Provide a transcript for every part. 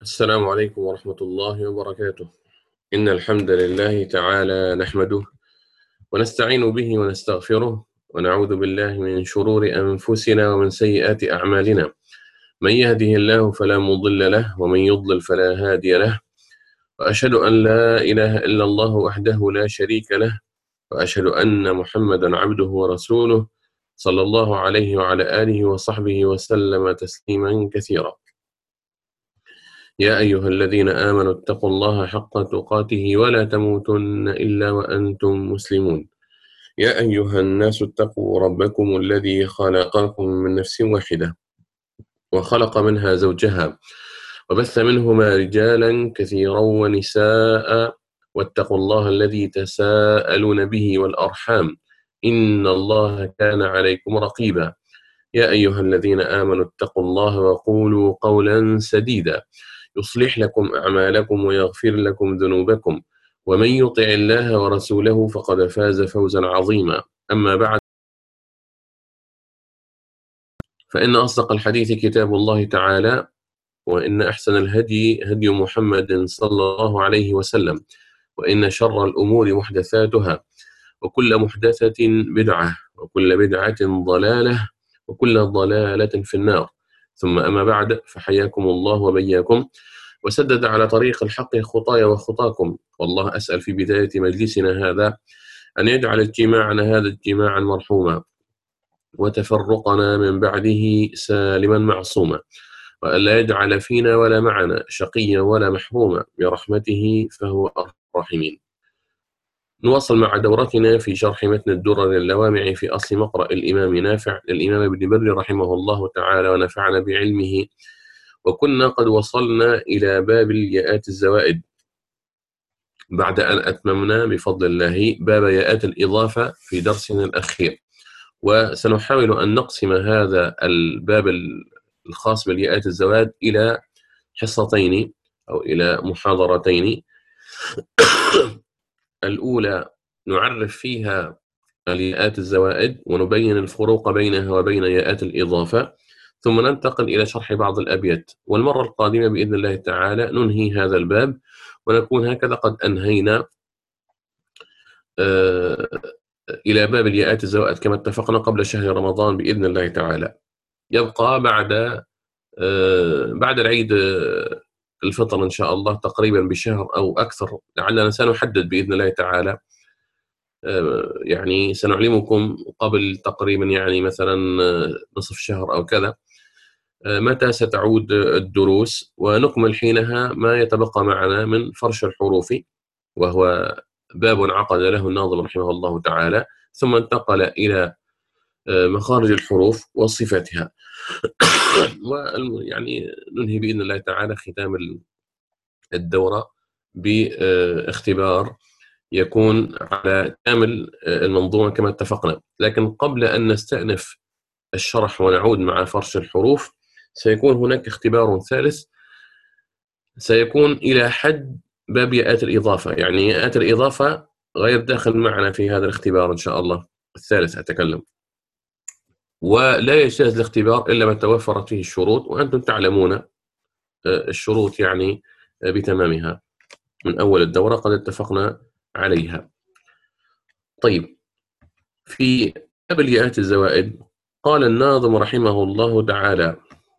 السلام عليكم ورحمة الله وبركاته. إن الحمد لله تعالى نحمده ونستعين به ونستغفره ونعوذ بالله من شرور أنفسنا ومن سيئات أعمالنا. من يهده الله فلا مضل له ومن يضلل فلا هادي له، وأشهد أن لا إله إلا الله وحده لا شريك له، وأشهد أن محمدا عبده ورسوله صلى الله عليه وعلى آله وصحبه وسلم تسليما كثيرا. يا أيها الذين آمنوا اتقوا الله حق تقاته ولا تموتن إلا وأنتم مسلمون. يا أيها الناس اتقوا ربكم الذي خلقكم من نفس واحدة وخلق منها زوجها وبث منهما رجالا كثيرا ونساء، واتقوا الله الذي تساءلون به والأرحام إن الله كان عليكم رقيبا. يا أيها الذين آمنوا اتقوا الله وقولوا قولا سديدا يصلح لكم أعمالكم ويغفر لكم ذنوبكم، ومن يطع الله ورسوله فقد فاز فوزا عظيما. أما بعد، فإن أصدق الحديث كتاب الله تعالى، وإن أحسن الهدي هدي محمد صلى الله عليه وسلم، وإن شر الأمور محدثاتها، وكل محدثة بدعة، وكل بدعة ضلالة، وكل ضلالة في النار. ثم أما بعد، فحياكم الله وبياكم وسدد على طريق الحق خطاي وخطاكم. والله أسأل في بداية مجلسنا هذا أن يجعل اجتماعنا هذا اجتماعا مرحوما، وتفرقنا من بعده سالما معصوما، وأن لا يجعل فينا ولا معنا شقيا ولا محروما برحمته فهو أرحم الراحمين. نواصل مع دورتنا في شرح متن الدرر اللوامع في أصل مقرأ الإمام نافع للإمام ابن بر رحمه الله تعالى ونفعنا بعلمه. وكنا قد وصلنا إلى باب الياءات الزوائد بعد أن أتممنا بفضل الله باب ياءات الإضافة في درسنا الأخير، وسنحاول أن نقسم هذا الباب الخاص بالياءات الزوائد إلى حصتين أو إلى محاضرتين. الأولى نعرف فيها الياءات الزوائد ونبين الفروق بينها وبين ياءات الإضافة، ثم ننتقل إلى شرح بعض الأبيات. والمرة القادمة بإذن الله تعالى ننهي هذا الباب، ونكون هكذا قد أنهينا إلى باب الياءات الزوائد كما اتفقنا قبل شهر رمضان بإذن الله تعالى. يبقى بعد العيد الفطر إن شاء الله تقريبا بشهر أو أكثر، لعلنا سنحدد بإذن الله تعالى، يعني سنعلمكم قبل تقريبا يعني مثلا نصف شهر أو كذا متى ستعود الدروس، ونكمل حينها ما يتبقى معنا من فرش الحروف، وهو باب عقد له الناظم رحمه الله تعالى، ثم انتقل إلى مخارج الحروف وصفتها. ويعني ننهي بإذن الله تعالى ختام الدورة باختبار يكون على كامل المنظومة كما اتفقنا. لكن قبل أن نستأنف الشرح ونعود مع فرش الحروف، سيكون هناك اختبار ثالث سيكون إلى حد باب ياءات الإضافة، يعني ياءات الإضافة غير داخل معنا في هذا الاختبار إن شاء الله الثالث أتكلم. ولا يجتاز الاختبار إلا ما توفرت فيه الشروط، وأنتم تعلمون الشروط يعني بتمامها من أول الدورة قد اتفقنا عليها. طيب، في باب الياءات الزوائد قال الناظم رحمه الله تعالى: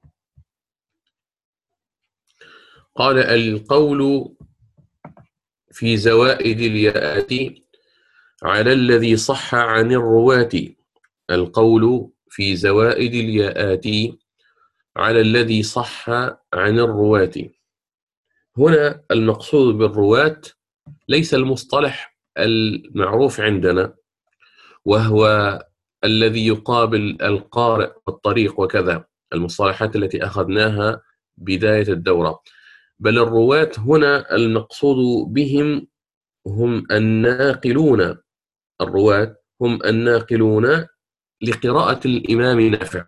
قال: القول في زوائد الياءات على الذي صح عن الرواة. القول في زوائد الياءات على الذي صح عن الرواة. هنا المقصود بالرواة ليس المصطلح المعروف عندنا، وهو الذي يقابل القارئ والطريق وكذا، المصطلحات التي أخذناها بداية الدورة، بل الرواة هنا المقصود بهم هم الناقلون. الرواة هم الناقلون لقراءة الإمام نافع.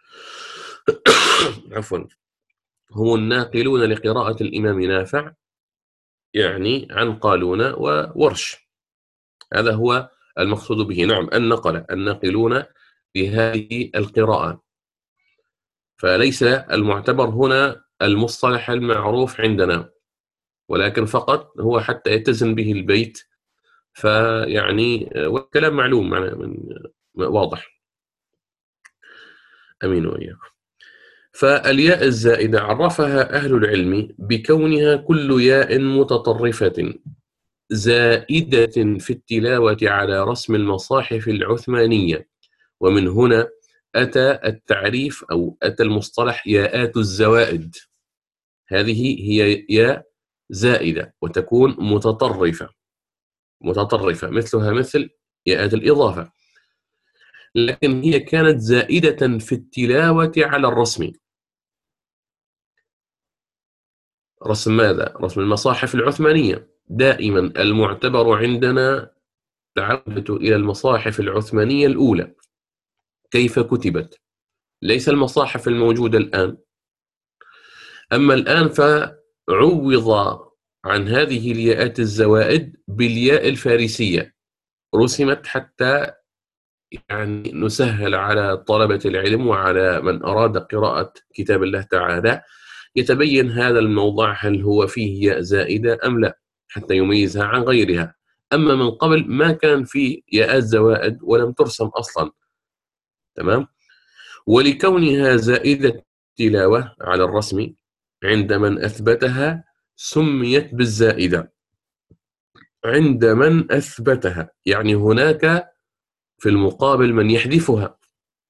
عفوا، هم الناقلون لقراءة الإمام نافع، يعني عن قالون وورش. هذا هو المقصود به. نعم، الناقلون لهذه القراءة. فليس المعتبر هنا المصطلح المعروف عندنا، ولكن فقط هو حتى يتزن به البيت، فيعني والكلام معلوم واضح. أمين وإياكم. فالياء الزائدة عرفها أهل العلم بكونها كل ياء متطرفة زائدة في التلاوة على رسم المصاحف العثمانية، ومن هنا أتى التعريف أو أتى المصطلح ياءات الزوائد. هذه هي ياء زائدة وتكون متطرفة مثلها مثل ياءات الإضافة، لكن هي كانت زائدة في التلاوة على الرسم. رسم ماذا؟ رسم المصاحف العثمانية. دائما المعتبر عندنا العودة إلى المصاحف العثمانية الأولى، كيف كتبت، ليس المصاحف الموجودة الآن. أما الآن فعوض عن هذه الياءات الزوائد بالياء الفارسية، رسمت حتى يعني نسهل على طلبة العلم وعلى من أراد قراءة كتاب الله تعالى يتبين هذا الموضع هل هو فيه ياء زائدة أم لا، حتى يميزها عن غيرها. أما من قبل ما كان فيه ياءات زوائد ولم ترسم أصلا. تمام. ولكونها زائدة تلاوة على الرسم عند من أثبتها سميت بالزائدة. عند من أثبتها، يعني هناك في المقابل من يحذفها.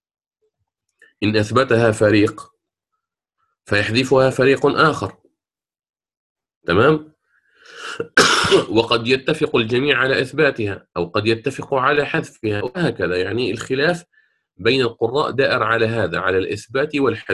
إن أثبتها فريق فيحذفها فريق آخر. تمام. وقد يتفق الجميع على إثباتها أو قد يتفق على حذفها، وهكذا. يعني الخلاف بين القراء دائر على هذا، على الإثبات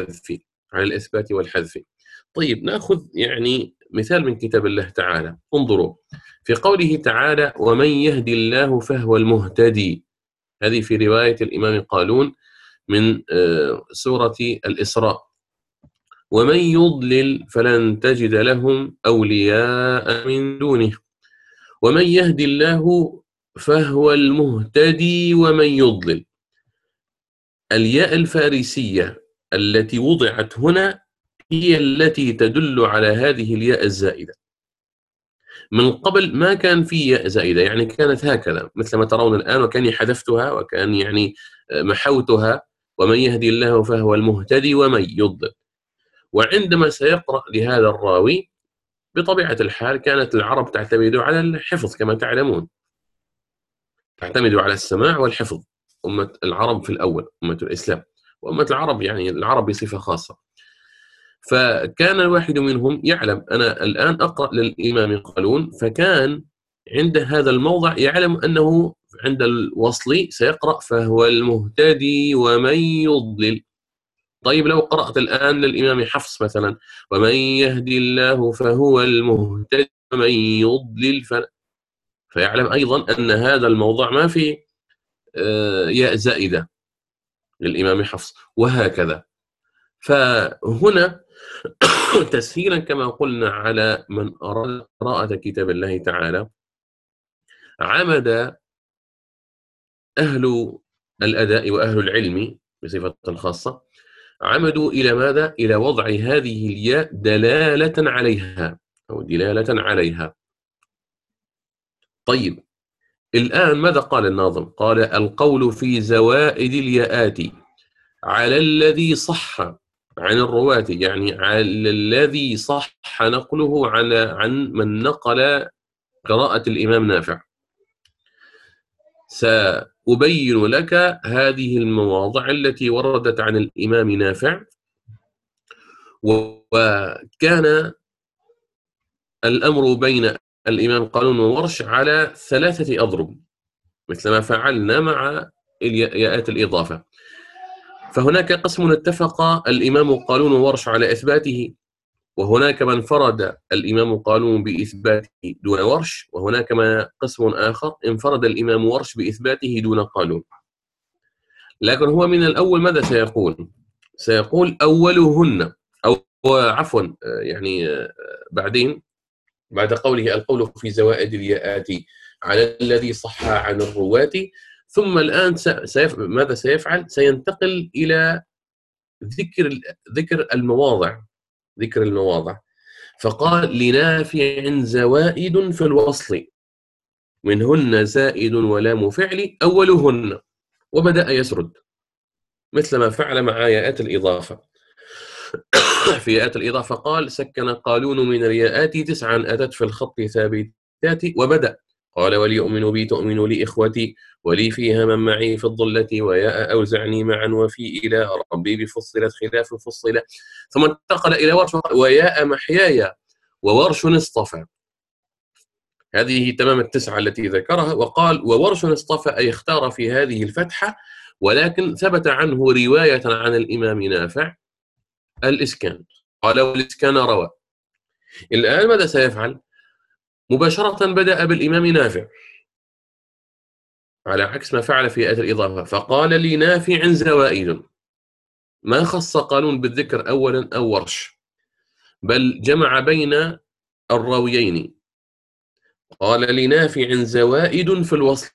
والحذف. طيب نأخذ يعني مثال من كتاب الله تعالى. انظروا في قوله تعالى: ومن يهدي الله فهو المهتدي. هذه في رواية الإمام قالون من سورة الإسراء. ومن يضلل فلن تجد لهم أولياء من دونه. ومن يهدي الله فهو المهتدي ومن يضلل. الياء الفارسية التي وضعت هنا هي التي تدل على هذه الياء الزائدة. من قبل ما كان في ياء زائدة، يعني كانت هكذا مثل ما ترون الآن، وكاني حذفتها وكان يعني محوتها: ومن يهدي الله فهو المهتدي ومن يضلل. وعندما سيقرأ لهذا الراوي بطبيعة الحال كانت العرب تعتمد على الحفظ كما تعلمون، تعتمد على السماع والحفظ. أمة العرب في الأول أمة الإسلام، وأمة العرب يعني العرب بصفة خاصة. فكان الواحد منهم يعلم أنا الآن أقرأ للإمام قالون، فكان عند هذا الموضع يعلم أنه عند الوصل سيقرأ فهو المهتدي ومن يضلل. طيب لو قرأت الآن للإمام حفص مثلا: ومن يهدي الله فهو المهتدي ومن يضلل، فيعلم أيضا أن هذا الموضع ما في ياء زائدة للإمام حفص، وهكذا. فهنا تسهيلا كما قلنا على من أراد قراءة كتاب الله تعالى، عمد أهل الأداء وأهل العلم بصفة خاصة، عمدوا إلى ماذا؟ إلى وضع هذه الياء دلالة عليها أو دلالة عليها. طيب الآن ماذا قال الناظم؟ قال: القول في زوائد الياءات على الذي صح عن الرواة، يعني على الذي صح نقله عن من نقل قراءة الإمام نافع. سأبين لك هذه المواضع التي وردت عن الإمام نافع. وكان الأمر بين الإمام قالون وورش على 3 أضرب، مثل ما فعلنا مع ياءات الإضافة. فهناك قسم اتفق الإمام قالون وورش على إثباته، وهناك من فرد الإمام قالون بإثباته دون ورش، وهناك قسم آخر انفرد الإمام ورش بإثباته دون قالون. لكن هو من الأول ماذا سيقول؟ سيقول أولهن، أو عفوا يعني بعدين بعد قوله: القول في زوائد الياءات على الذي صح عن الرواة، ثم الآن ماذا سيفعل؟ سينتقل إلى ذكر المواضع ذكر المواضع. فقال لنافع زوائد في الوصل منهن زائد ولام فعل أولهن، وبدأ يسرد مثل ما فعل مع ياءات الإضافة. في ياءات الإضافة قال سكن قالون من الياءات 9 أتت في الخط ثابتات، وبدأ قال وليؤمنوا بي تؤمنوا لي إخوتي ولي فيها من معي في الظلة وياء أوزعني معا وفي إلى ربي بفصلت خلاف فصلة، ثم انتقل إلى ورش وياء محياي وورش اصطفى. هذه تمام التسعة التي ذكرها. وقال وورش اصطفى أي اختار في هذه الفتحة، ولكن ثبت عنه رواية عن الإمام نافع الإسكان، قال والإسكان روى. الآن ماذا سيفعل؟ مباشرة بدأ بالإمام نافع على عكس ما فعل في آية الإضافة، فقال لنافع زوائد، ما خص قانون بالذكر أولا أو ورش، بل جمع بين الراويين. قال لنافع زوائد في الوصل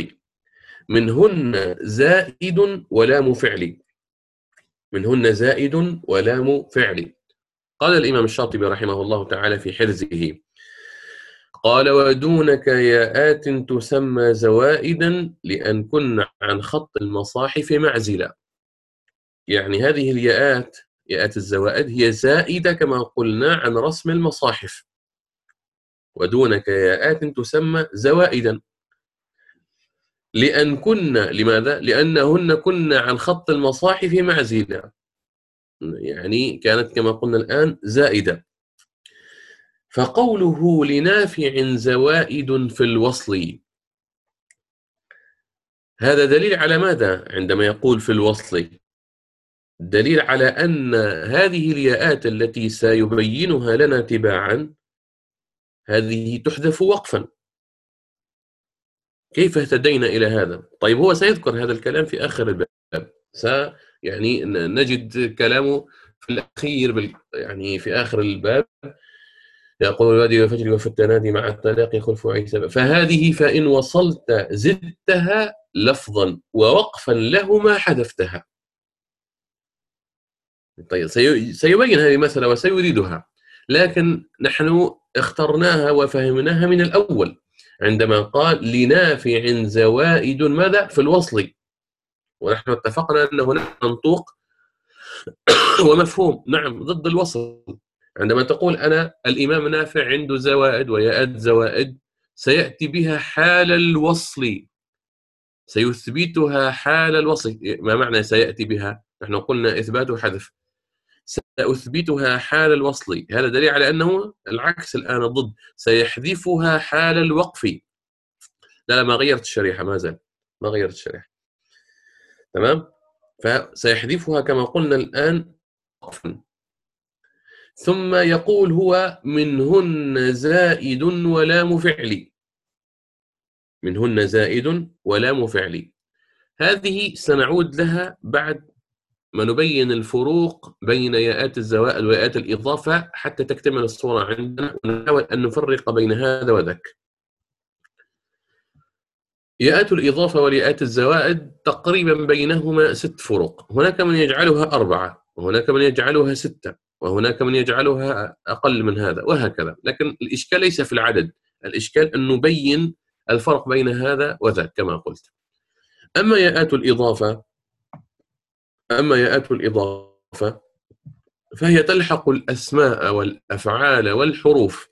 منهن زائد ولام فعل، منهن زائد ولام فعل. قال الإمام الشاطبي رحمه الله تعالى في حرزه قال ودونك ياءات تسمى زوائدا لأن كن عن خط المصاحف معزلا. يعني هذه الياءات ياءات الزوائد هي زائدة كما قلنا عن رسم المصاحف. ودونك ياءات تسمى زوائدا لأن كن، لماذا؟ لأنهن كن عن خط المصاحف معزلا، يعني كانت كما قلنا الآن زائدة. فقوله لنافع زوائد في الوصل هذا دليل على ماذا عندما يقول في الوصل؟ دليل على أن هذه الياءات التي سيبينها لنا تباعا هذه تحذف وقفا. كيف اهتدينا إلى هذا؟ طيب هو سيذكر هذا الكلام في آخر الباب، يعني نجد كلامه في الأخير يعني في آخر الباب يقول الوادي والفجر وفي التنادي مع التلاقي خلف عيسى، فهذه فإن وصلت زدتها لفظا ووقفا لهما حذفتها. طيب سيبين هذه المسألة وسيريدها، لكن نحن اخترناها وفهمناها من الأول عندما قال لنافع زوائد ماذا في الوصل، ونحن اتفقنا أن هناك منطوق ومفهوم نعم ضد الوصل. عندما تقول أنا الإمام نافع عنده زوائد وياءات زوائد سيأتي بها حال الوصل، سيثبتها حال الوصل. ما معنى سيأتي بها؟ نحن قلنا إثبات وحذف، سأثبتها حال الوصل، هذا دليل على أنه العكس الآن ضد، سيحذفها حال الوقف. لا ما غيرت الشريحة، ما زال ما غيرت الشريحة، تمام. فسيحذفها كما قلنا الآن وقفا. ثم يقول هو منهن زائد ولام فعل، منهن زائد ولام فعل. هذه سنعود لها بعد ما نبين الفروق بين ياءات الزوائد وياءات الإضافة حتى تكتمل الصورة عندنا، ونحاول أن نفرق بين هذا وذاك. ياءات الإضافة وياءات الزوائد تقريبا بينهما 6 فروق، هناك من يجعلها 4 وهناك من يجعلها 6 وهناك من يجعلها أقل من هذا وهكذا، لكن الإشكال ليس في العدد، الإشكال أن نبين الفرق بين هذا وذاك كما قلت. أما ياءات الإضافة فهي تلحق الأسماء والأفعال والحروف.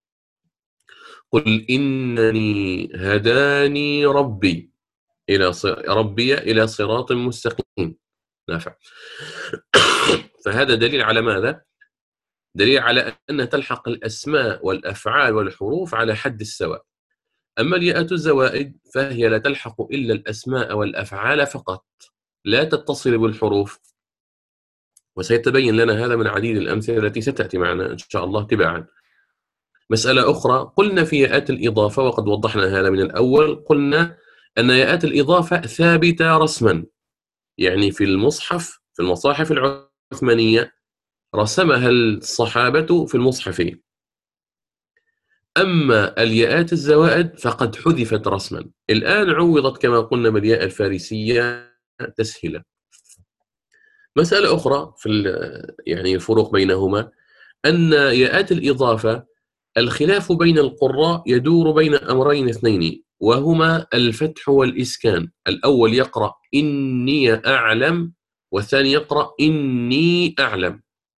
قل إنني هداني ربي إلى صراط مستقيم نافع. فهذا دليل على ماذا؟ دليل على أن تلحق الأسماء والأفعال والحروف على حد السواء. أما الياءات الزوائد فهي لا تلحق إلا الأسماء والأفعال فقط، لا تتصل بالحروف، وسيتبين لنا هذا من عديد الأمثلة التي ستأتي معنا إن شاء الله تباعا. مسألة أخرى، قلنا في ياءات الإضافة وقد وضحنا هذا من الأول، قلنا أن ياءات الإضافة ثابتة رسما، يعني في المصاحف العثمانية رسمها الصحابة في المصحف. أما الياءات الزوائد فقد حذفت رسما، الآن عوضت كما قلنا بالياء الفارسية تسهيلا. مسألة أخرى في يعني الفروق بينهما، أن ياءات الإضافة الخلاف بين القراء يدور بين أمرين اثنين، وهما الفتح والإسكان. الأول يقرأ إني أعلم، والثاني يقرأ إني أعلم.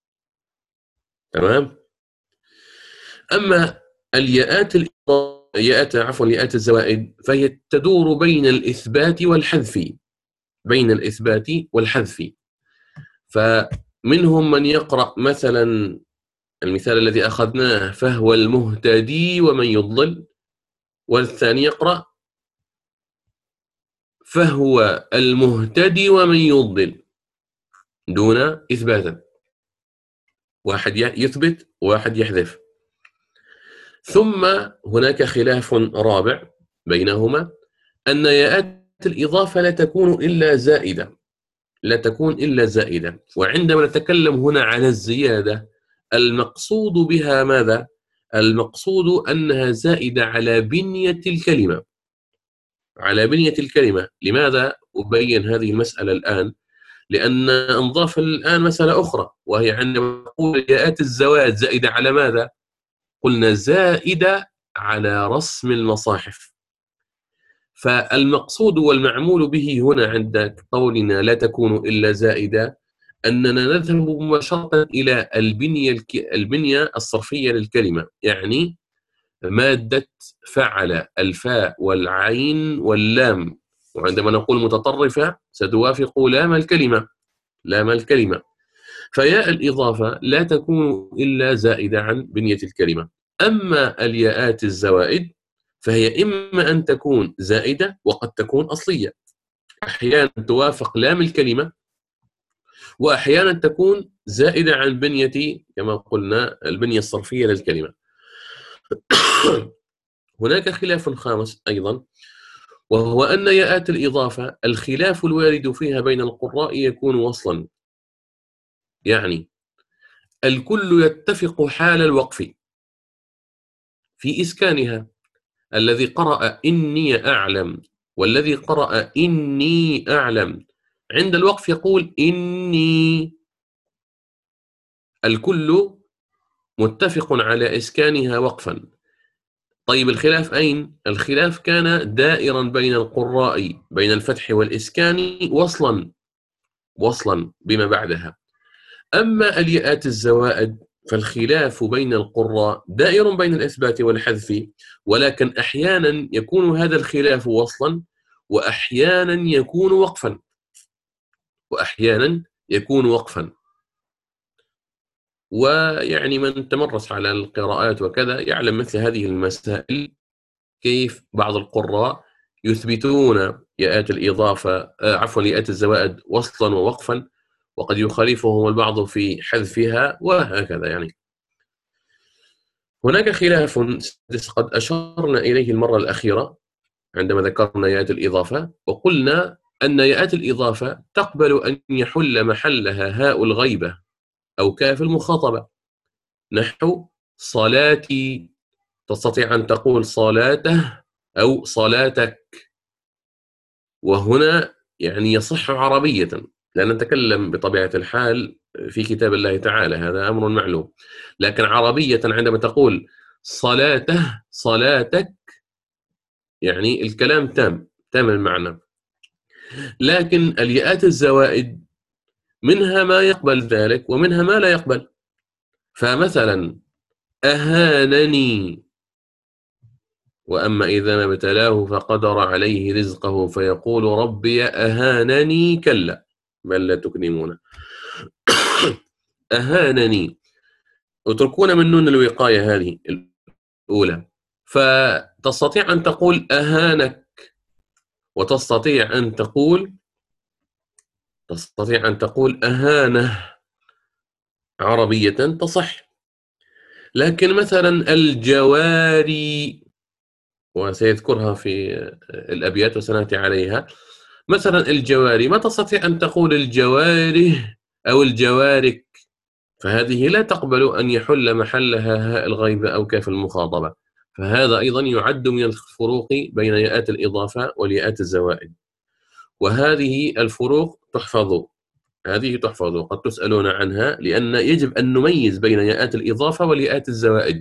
تمام. أما ياءات الزوائد فهي تدور بين الإثبات والحذف، بين الإثبات والحذف. فمنهم من يقرأ مثلا المثال الذي أخذناه فهو المهتدي ومن يضلل، والثاني يقرأ فهو المهتدي ومن يضلل دون إثباتا، واحد يثبت وواحد يحذف. ثم هناك خلاف رابع بينهما، أن ياءات الإضافة لا تكون إلا زائدة، لا تكون إلا زائدة. وعندما نتكلم هنا على الزيادة المقصود بها ماذا؟ المقصود أنها زائدة على بنية الكلمة، على بنية الكلمة. لماذا أبين هذه المسألة الآن؟ لأن نضاف الآن مسألة أخرى، وهي عندما نقول ياءات الزوائد زائدة على ماذا؟ قلنا زائدة على رسم المصاحف. فالمقصود والمعمول به هنا عند قولنا لا تكون إلا زائدة، أننا نذهب مباشرة إلى البنية الصرفية للكلمة، يعني مادة فعل، الفاء والعين واللام. وعندما نقول متطرفة ستوافق لام الكلمة، لام الكلمة. فياء الإضافة لا تكون إلا زائدة عن بنية الكلمة. أما الياءات الزوائد فهي إما أن تكون زائدة وقد تكون أصلية، أحيانا توافق لام الكلمة، وأحيانا تكون زائدة عن بنية كما قلنا البنية الصرفية للكلمة. هناك خلاف خامس أيضا، وهو أن ياءات الإضافة الخلاف الوارد فيها بين القراء يكون وصلا، يعني الكل يتفق حال الوقف في إسكانها. الذي قرأ إني أعلم والذي قرأ إني أعلم عند الوقف يقول إني، الكل متفق على إسكانها وقفا. طيب الخلاف أين؟ الخلاف كان دائرا بين القراء بين الفتح والإسكان وصلا بما بعدها. أما الياءات الزوائد فالخلاف بين القراء دائر بين الإثبات والحذف، ولكن أحيانا يكون هذا الخلاف وصلا، وأحيانا يكون وقفا، وأحيانا يكون وقفا. ويعني من تمرس على القراءات وكذا يعلم مثل هذه المسائل، كيف بعض القراء يثبتون ياءات الإضافة ياءات الزوائد وصلا ووقفا، وقد يخالفهم البعض في حذفها، وهكذا. يعني هناك خلاف قد أشرنا إليه المرة الأخيرة عندما ذكرنا ياءات الإضافة، وقلنا أن ياءات الإضافة تقبل أن يحل محلها هاء الغيبة أو كاف المخاطبة، نحو صلاتي، تستطيع أن تقول صلاته أو صلاتك. وهنا يعني يصح عربية، لا نتكلم بطبيعة الحال في كتاب الله تعالى، هذا أمر معلوم، لكن عربية عندما تقول صلاته صلاتك يعني الكلام تام المعنى. لكن الياءات الزوائد منها ما يقبل ذلك ومنها ما لا يقبل. فمثلا أهانني، وأما إذا ما ابتلاه فقدر عليه رزقه فيقول ربي أهانني، كلا بل لا تكرمون. أهانني، اتركون من نون الوقاية هذه الأولى. فتستطيع أن تقول أهانك، وتستطيع أن تقول أهانه، عربية تصح. لكن مثلا الجواري، وسيذكرها في الأبيات وسنأتي عليها، مثلا الجواري ما تستطيع أن تقول الجواره أو الجوارك، فهذه لا تقبل أن يحل محلها هاء الغيبة أو كاف المخاطبة. فهذا أيضا يعد من الفروق بين ياءات الإضافة والياءات الزوائد، وهذه الفروق تحفظ هذه تحفظ وقد تسألون عنها، لأن يجب أن نميز بين ياءات الإضافة والياءات الزوائد.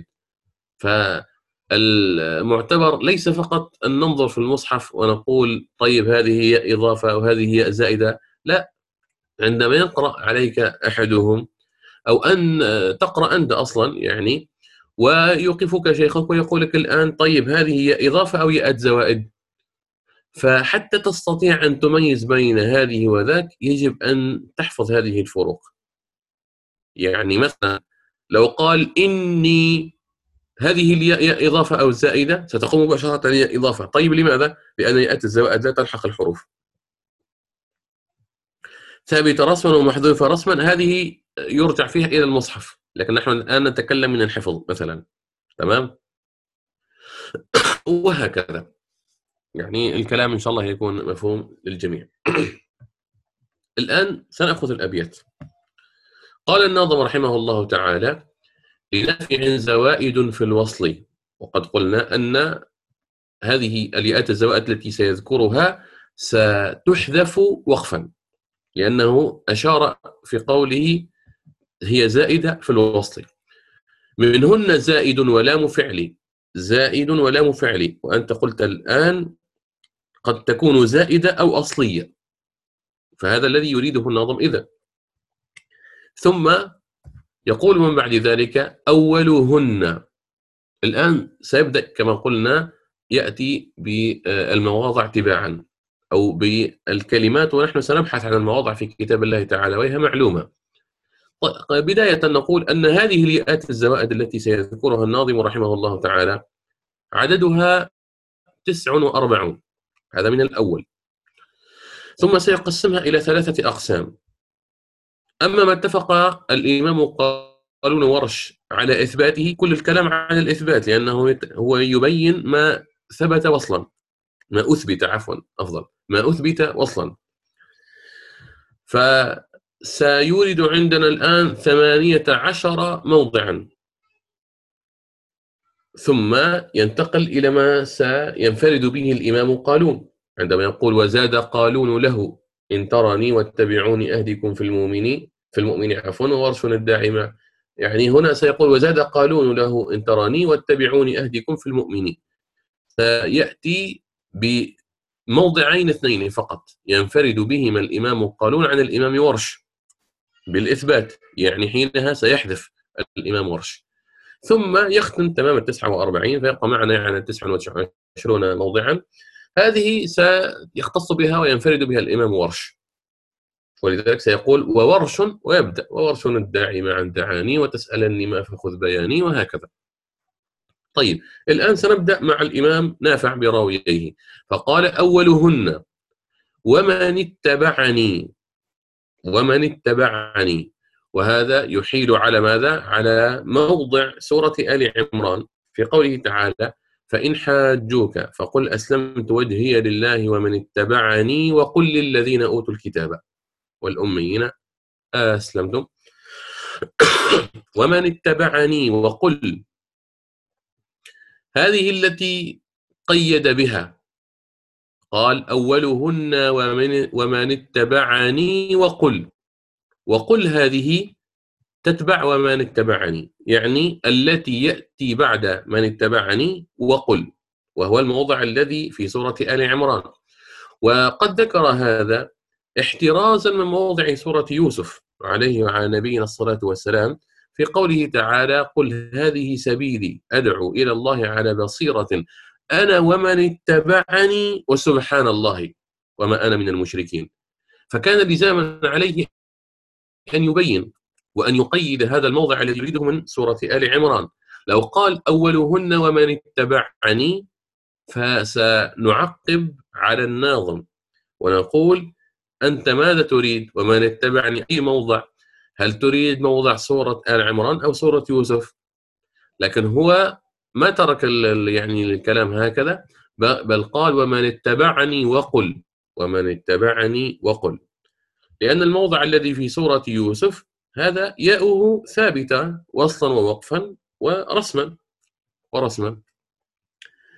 فالمعتبر ليس فقط أن ننظر في المصحف ونقول طيب هذه هي إضافة وهذه هي زائدة، لا، عندما يقرأ عليك أحدهم أو أن تقرأ أنت أصلا يعني، ويوقفك شيخك ويقول لك الآن طيب هذه هي إضافة أو ياءات زوائد، فحتى تستطيع أن تميز بين هذه وذاك يجب أن تحفظ هذه الفروق. يعني مثلا لو قال إني، هذه الياء إضافة أو زائدة، ستقوم مباشرة هي إضافة. طيب لماذا؟ لأن ياءات الزوائد لا تلحق الحروف. ثابتة رسما ومحذوفة رسما، هذه يرجع فيها إلى المصحف، لكن نحن الآن نتكلم من الحفظ مثلا. تمام؟ وهكذا، يعني الكلام إن شاء الله يكون مفهوم للجميع. الآن سنأخذ الأبيات. قال الناظم رحمه الله تعالى: لنافع زوائد في الوصل. وقد قلنا أن هذه الياءات الزوائد التي سيذكرها ستحذف وقفا، لأنه أشار في قوله هي زائدة في الوصل. منهن زائد ولام فعل، زائد ولام فعل، وأنت قلت الآن قد تكون زائدة أو أصلية، فهذا الذي يريده الناظم إذا. ثم يقول من بعد ذلك أولهن. الآن سيبدأ كما قلنا يأتي بالمواضع تباعا أو بالكلمات، ونحن سنبحث عن المواضع في كتاب الله تعالى وهي معلومة. بداية نقول أن هذه الياءات الزوائد التي سيذكرها الناظم رحمه الله تعالى عددها 49، هذا من الأول. ثم سيقسمها إلى 3 أقسام. أما ما اتفق الإمام قالون ورش على إثباته، كل الكلام عن الإثبات، لأنه هو يبين ما ثبت وصلا، ما أثبت عفوا أفضل، ما أثبت وصلا. فسيورد عندنا الآن 18 موضعا، ثم ينتقل إلى ما سينفرد به الإمام قالون عندما يقول: وزاد قالون له إن ترني واتبعوني أهدكم في المؤمن عفوا وورش الداعي. يعني هنا سيقول: وزاد قالون له إن ترني واتبعوني أهدكم في المؤمنين. سيأتي بموضعين 2 فقط ينفرد بهما الإمام قالون عن الإمام ورش بالإثبات، يعني حينها سيحذف الإمام ورش، ثم يختم تمام 49، فيبقى معنا يعني 29 موضعا. هذه سيختص بها وينفرد بها الإمام ورش، ولذلك سيقول: وورش، ويبدأ: وورش الداعي معا دعاني وتسألني ما فخذ بياني، وهكذا. طيب الآن سنبدأ مع الإمام نافع براويه. فقال: أولهن ومن اتبعني، ومن اتبعني. وهذا يحيل على ماذا؟ على موضع سورة آل عمران في قوله تعالى: فإن حاجوك فقل أسلمت وجهي لله ومن اتبعني وقل للذين أوتوا الكتاب والأميين أسلمتم. ومن اتبعني وقل، هذه التي قيد بها، قال: أولهن ومن اتبعني وقل. وقل هذه تتبع ومن اتبعني، يعني التي يأتي بعد من اتبعني وقل، وهو الموضع الذي في سورة آل عمران. وقد ذكر هذا احترازا من موضع سورة يوسف عليه وعلى نبينا الصلاة والسلام في قوله تعالى: قل هذه سبيلي أدعو إلى الله على بصيرة أنا ومن اتبعني وسبحان الله وما أنا من المشركين. فكان لزاما عليه أن يبين وأن يقيد هذا الموضع الذي يريده من سورة آل عمران. لو قال: أولهن ومن اتبعني، فسنعقب على الناظم ونقول: أنت ماذا تريد؟ ومن اتبعني أي موضع؟ هل تريد موضع سورة آل عمران أو سورة يوسف؟ لكن هو ما ترك يعني الكلام هكذا، بل قال: ومن اتبعني وقل، ومن اتبعني وقل، لأن الموضع الذي في سورة يوسف هذا ياؤه ثابتة وصلا ووقفا ورسما.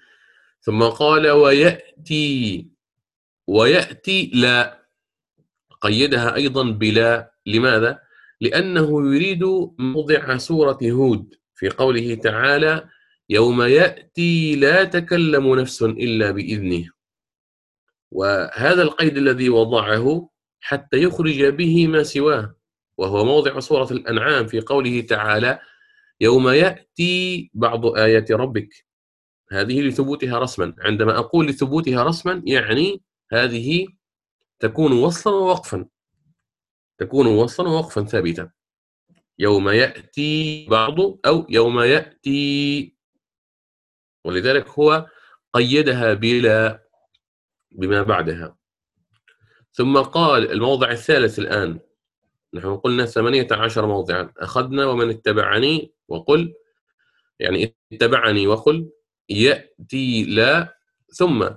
ثم قال: ويأتي لا، قيدها أيضا بلا. لماذا؟ لأنه يريد موضع سورة هود في قوله تعالى: يوم يأتي لا تكلم نفس إلا بإذنه. وهذا القيد الذي وضعه حتى يخرج به ما سواه، وهو موضع سورة الأنعام في قوله تعالى: يوم يأتي بعض آيات ربك. هذه لثبوتها رسما. عندما أقول لثبوتها رسما يعني هذه تكون وصلا ووقفا، تكون وصلا ووقفا ثابتا. يوم يأتي بعض أو يوم يأتي، ولذلك هو قيدها بلا بما بعدها. ثم قال الموضع الثالث الآن، نحن قلنا 18 موضعا، أخذنا ومن اتبعني وقل، يعني اتبعني وقل يأتي لا، ثم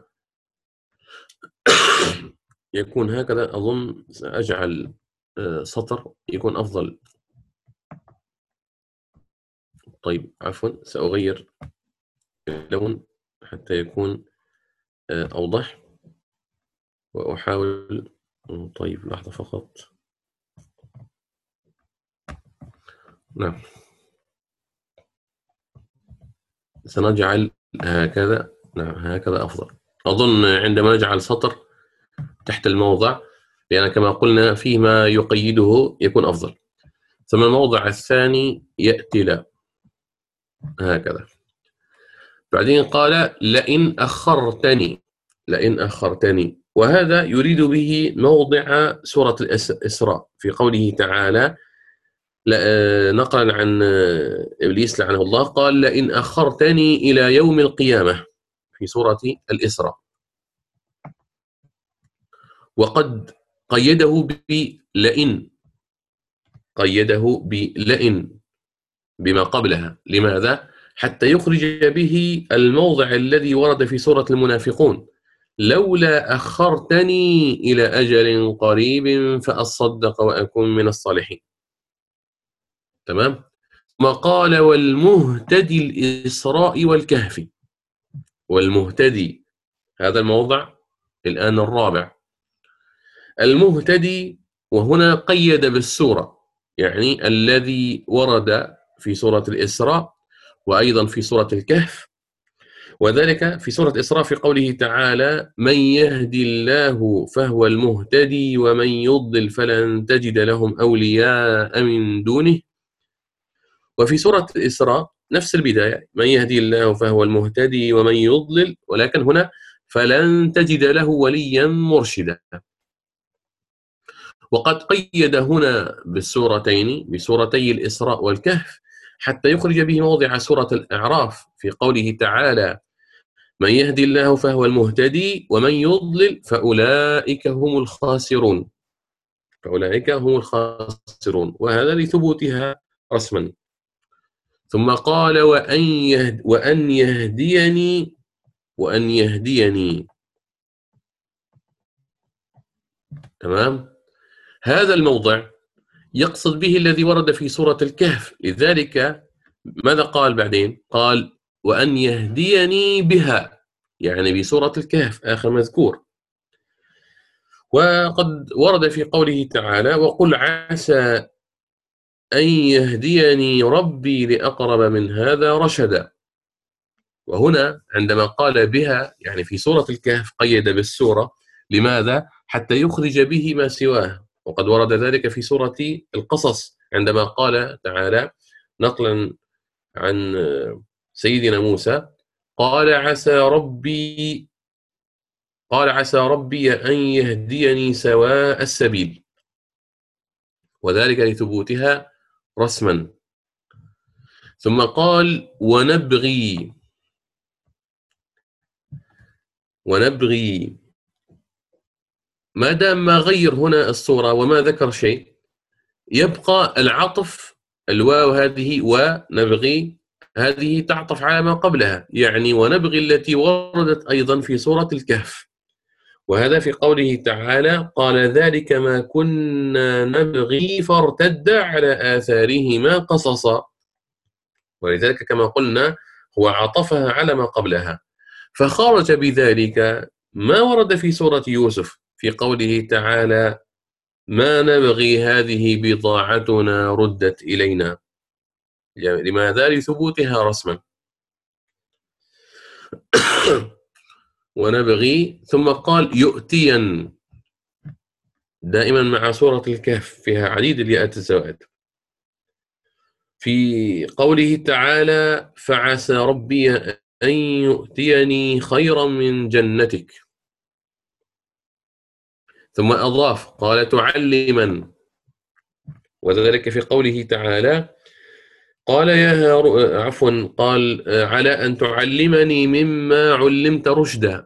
يكون هكذا. أظن سأجعل سطر يكون أفضل. طيب عفوا، سأغير اللون حتى يكون أوضح، وأحاول. طيب لحظة فقط. نعم، سنجعل هكذا. نعم هكذا أفضل. أظن عندما نجعل سطر تحت الموضع، لأن كما قلنا فيه ما يقيده، يكون أفضل. ثم الموضع الثاني يأتي لا، هكذا. بعدين قال: لئن أخرتني، لئن أخرتني، وهذا يريد به موضع سورة الإسراء في قوله تعالى نقلا عن إبليس لعنه الله، قال: لئن أخرتني إلى يوم القيامة في سورة الإسراء. وقد قيده بلئن، قيده بلئن بما قبلها. لماذا؟ حتى يخرج به الموضع الذي ورد في سورة المنافقون: لولا أخرتني إلى أجل قريب فأصدق وأكون من الصالحين. تمام؟ ما قال: والمهتدي الإسراء والكهف. والمهتدي، هذا الموضع الآن الرابع. المهتدي، وهنا قيد بالسورة، يعني الذي ورد في سورة الإسراء وأيضا في سورة الكهف، وذلك في سورة الإسراء في قوله تعالى: من يهدي الله فهو المهتدي ومن يضلل فلن تجد لهم أولياء من دونه. وفي سورة الإسراء نفس البداية: من يهدي الله فهو المهتدي ومن يضلل، ولكن هنا فلن تجد له وليا مرشدا. وقد قيد هنا بالسورتين، بسورتي الإسراء والكهف، حتى يخرج به موضع سورة الأعراف في قوله تعالى: من يهدي الله فهو المهتدي ومن يضلل فأولئك هم الخاسرون. فأولئك هم الخاسرون، وهذا لثبوتها رسما. ثم قال: وأن يهديني، وأن يهديني. تمام؟ هذا الموضع يقصد به الذي ورد في سورة الكهف. لذلك ماذا قال بعدين؟ قال: وأن يهديني بها، يعني بسورة الكهف آخر مذكور. وقد ورد في قوله تعالى: وقل عسى أن يهديني ربي لأقرب من هذا رشدا. وهنا عندما قال بها، يعني في سورة الكهف، قيد بالسورة. لماذا؟ حتى يخرج به ما سواه. وقد ورد ذلك في سورة القصص عندما قال تعالى نقلا عن سيدنا موسى: قال عسى ربي أن يهديني سواء السبيل، وذلك لثبوتها رسما. ثم قال: ونبغي ما دام ما غير هنا الصورة وما ذكر شيء، يبقى العطف، الواو هذه ونبغي هذه تعطف على ما قبلها، يعني ونبغي التي وردت أيضا في سورة الكهف. وهذا في قوله تعالى: قال ذلك ما كنا نبغي فارتد على آثارهما قصصا. ولذلك كما قلنا هو عطفها على ما قبلها. فخرج بذلك ما ورد في سورة يوسف في قوله تعالى: ما نبغي هذه بضاعتنا ردت إلينا. يعني لماذا؟ لثبوتها رسما. ونبغي، ثم قال يؤتين، دائما مع سورة الكهف فيها عديد الياءات الزوائد. في قوله تعالى فعسى ربي أن يؤتيني خيرا من جنتك، ثم أضاف قال تعلما، وذلك في قوله تعالى قال يا عفوا قال على أن تعلمني مما علمت رشدا،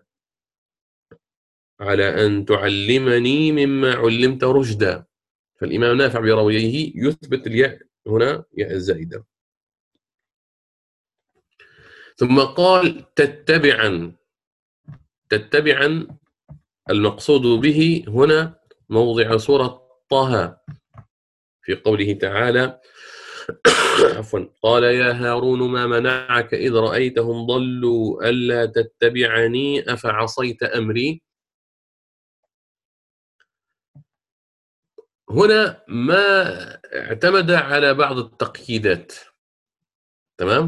على أن تعلمني مما علمت رشدا. فالإمام نافع برويه يثبت الياء هنا ياء الزائدة. ثم قال تتبعا، تتبعا المقصود به هنا موضع سورة طه في قوله تعالى عفوا قال يا هارون ما منعك إذ رأيتهم ضلوا ألا تتبعني أفعصيت أمري. هنا ما اعتمد على بعض التقييدات. تمام؟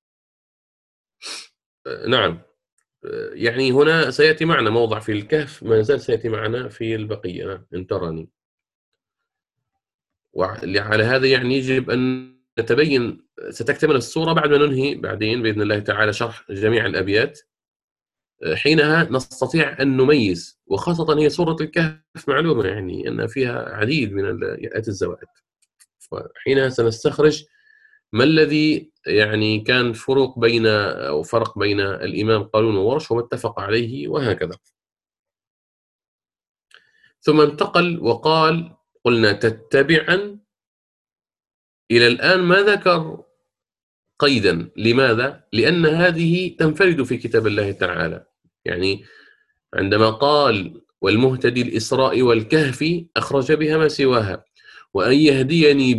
نعم. يعني هنا سيأتي معنا موضع في الكهف، ما زال سيأتي معنا في البقية إن تراني. وعلى هذا يعني يجب أن نتبين، ستكتمل الصورة بعد ما ننهي بعدين بإذن الله تعالى شرح جميع الأبيات. حينها نستطيع أن نميز، وخاصة هي سورة الكهف معلومة يعني أن فيها عديد من الياءات الزوائد، وحينها سنستخرج ما الذي يعني كان فروق بين أو فرق بين الإمام قالون وورش وما اتفق عليه وهكذا. ثم انتقل وقال قلنا تتبعا، إلى الآن ما ذكر قيدا. لماذا؟ لأن هذه تنفرد في كتاب الله تعالى. يعني عندما قال والمهتدي الإسراء والكهف أخرج بها ما سواها، وأن يهديني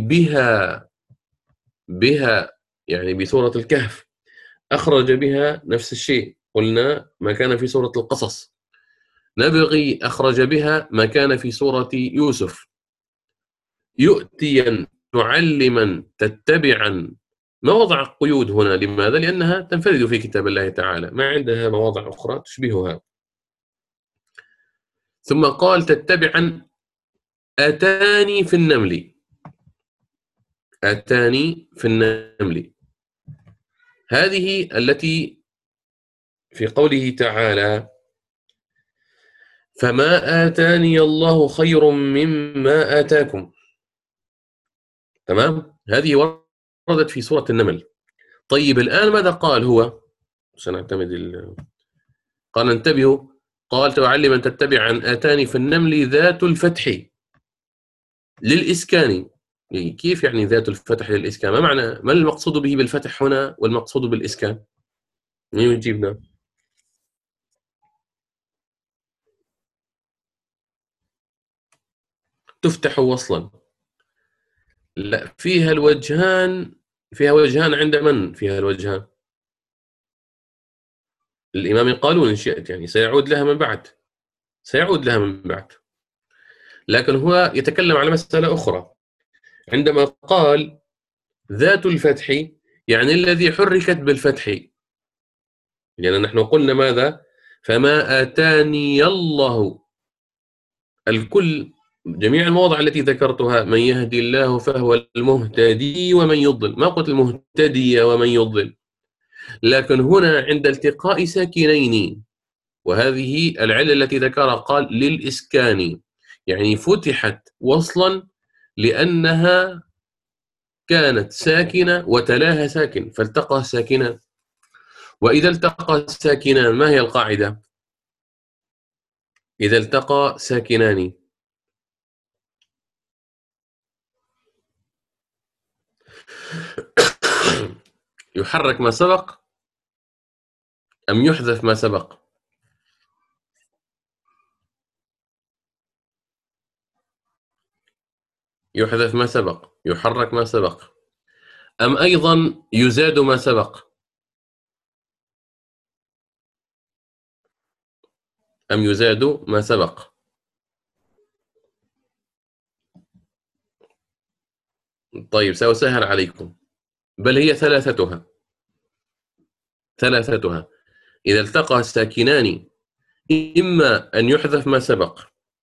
بها يعني بسورة الكهف أخرج بها نفس الشيء، قلنا ما كان في سورة القصص. نبغي أخرج بها ما كان في سورة يوسف. يؤتيا تعلما تتبعا، ما وضع قيود هنا. لماذا؟ لأنها تنفرد في كتاب الله تعالى، ما عندها مواضع أخرى تشبهها. ثم قال تتبعا أتاني في النمل، أتاني في النمل، هذه التي في قوله تعالى فما آتاني الله خير مما آتاكم. تمام؟ هذه وردت في سورة النمل. طيب الآن ماذا قال هو؟ سنعتمد قال انتبهوا، قال تعلم أن تتبع عن آتاني في النمل ذات الفتح للإسكان. كيف يعني ذات الفتح للإسكان؟ ما معنى، ما المقصود به بالفتح هنا والمقصود بالإسكان؟ مين يجيبنا؟ تفتح وصلا. لا، فيها الوجهان، فيها وجهان عند من فيها الوجهان؟ الإمام قالون إن شئت، يعني سيعود لها من بعد، سيعود لها من بعد. لكن هو يتكلم على مسألة أخرى عندما قال ذات الفتح، يعني الذي حركت بالفتح. يعني نحن قلنا ماذا؟ فما آتاني الله، الكل جميع المواضع التي ذكرتها من يهدي الله فهو المهتدي ومن يضل، ما قلت المهتدي ومن يضل. لكن هنا عند التقاء ساكنين، وهذه العلة التي ذكرها قال للإسكان، يعني فتحت وصلا لأنها كانت ساكنة وتلاها ساكن فالتقى ساكنان. وإذا التقى ساكنان ما هي القاعدة؟ إذا التقى ساكنان يحرك ما سبق أم يحذف ما سبق؟ يحذف ما سبق، يحرك ما سبق، أم أيضا يزاد ما سبق، أم يزاد ما سبق؟ طيب سأسهل عليكم، بل هي ثلاثتها إذا التقى الساكنان إما أن يحذف ما سبق،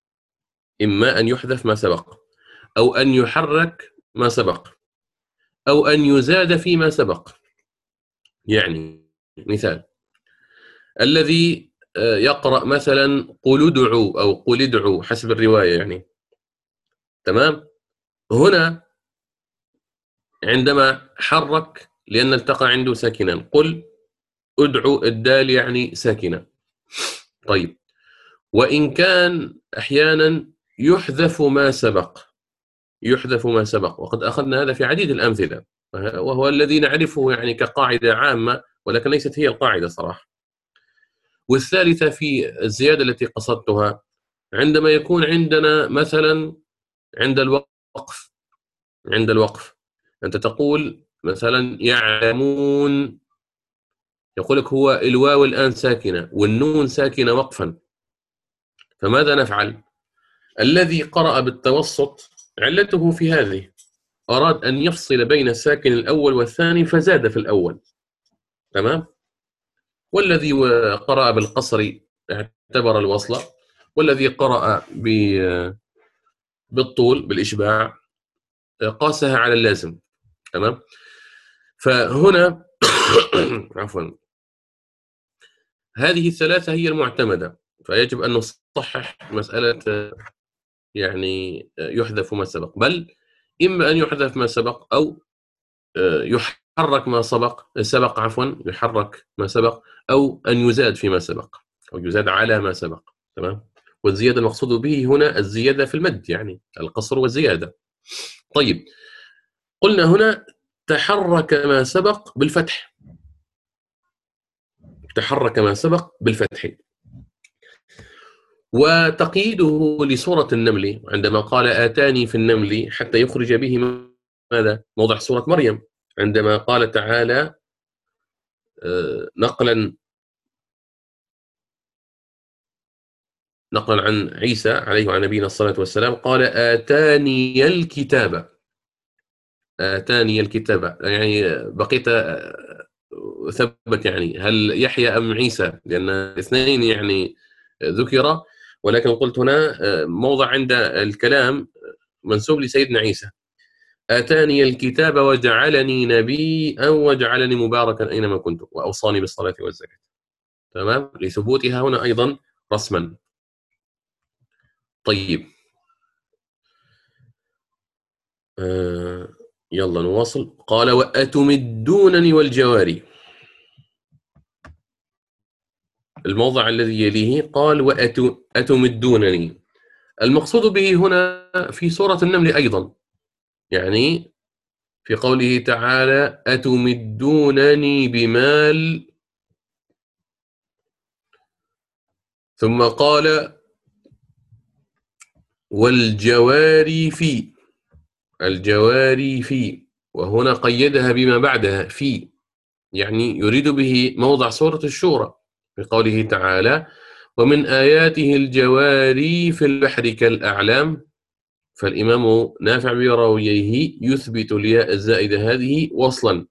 أو أن يحرك ما سبق، أو أن يزاد فيما سبق. يعني مثال: الذي يقرأ مثلا قل ادعوا أو قل ادعوا حسب الرواية يعني، تمام؟ هنا عندما حرك لأن التقى عنده ساكنان، قل ادعوا الدال يعني ساكنة. طيب، وإن كان أحيانا يحذف ما سبق، وقد أخذنا هذا في عديد الأمثلة، وهو الذي نعرفه يعني كقاعدة عامة، ولكن ليست هي القاعدة صراحة. والثالثة في الزيادة التي قصدتها، عندما يكون عندنا مثلا عند الوقف أنت تقول مثلا يعلمون، يقول لك هو الواو الآن ساكنة والنون ساكنة وقفا، فماذا نفعل؟ الذي قرأ بالتوسط علته في هذه، أراد أن يفصل بين الساكن الأول والثاني فزاد في الأول، تمام؟ والذي قرأ بالقصر اعتبر الوصلة، والذي قرأ بالطول بالإشباع قاسها على اللازم، تمام؟ فهنا عفوا، هذه الثلاثة هي المعتمدة، فيجب أن نصحح مسألة يعني يحذف ما سبق، بل إما أن يحذف ما سبق أو يحرك ما سبق يحرك ما سبق، أو أن يزاد فيما سبق، أو يزاد على ما سبق، تمام؟ والزيادة المقصود به هنا الزيادة في المد، يعني القصر والزيادة. طيب، قلنا هنا تحرك ما سبق بالفتح، وتقييده لسورة النمل عندما قال آتاني في النمل حتى يخرج به ماذا؟ موضع سورة مريم عندما قال تعالى نقلا عن عيسى عليه وعلى نبينا الصلاة والسلام، قال آتاني الكتاب، يعني بقيت ثبت يعني هل يحيى أم عيسى، لأن الاثنين يعني ذكر، ولكن قلت هنا موضع عند الكلام منسوب لسيدنا عيسى. آتاني الكتاب وجعلني نبيا وجعلني مباركا أينما كنت وأوصاني بالصلاة والزكاة، تمام؟ لثبوتها هنا أيضا رسما. طيب، يلا نواصل. قال وأتمدونني والجواري، الموضع الذي يليه قال وأتمدونني، المقصود به هنا في سورة النمل أيضا، يعني في قوله تعالى أتمدونني بمال، ثم قال والجواري في، وهنا قيدها بما بعدها في، يعني يريد به موضع سورة الشورى في قوله تعالى ومن آياته الجواري في البحر كالأعلام، فالإمام نافع براويه يثبت الياء الزائدة هذه وصلا،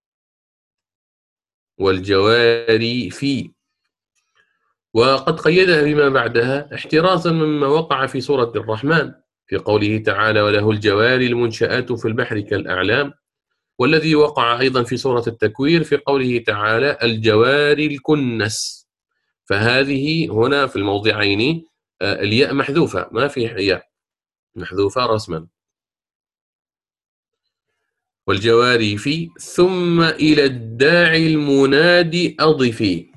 والجواري في، وقد قيدها بما بعدها احترازا مما وقع في سورة الرحمن في قوله تعالى وله الجواري المنشآت في البحر كالأعلام، والذي وقع أيضا في سورة التكوير في قوله تعالى الجواري الكنس، فهذه هنا في الموضعين الياء محذوفة، ما في ياء، محذوفة رسما. والجواري في، ثم إلى الداعي المنادي أضفي،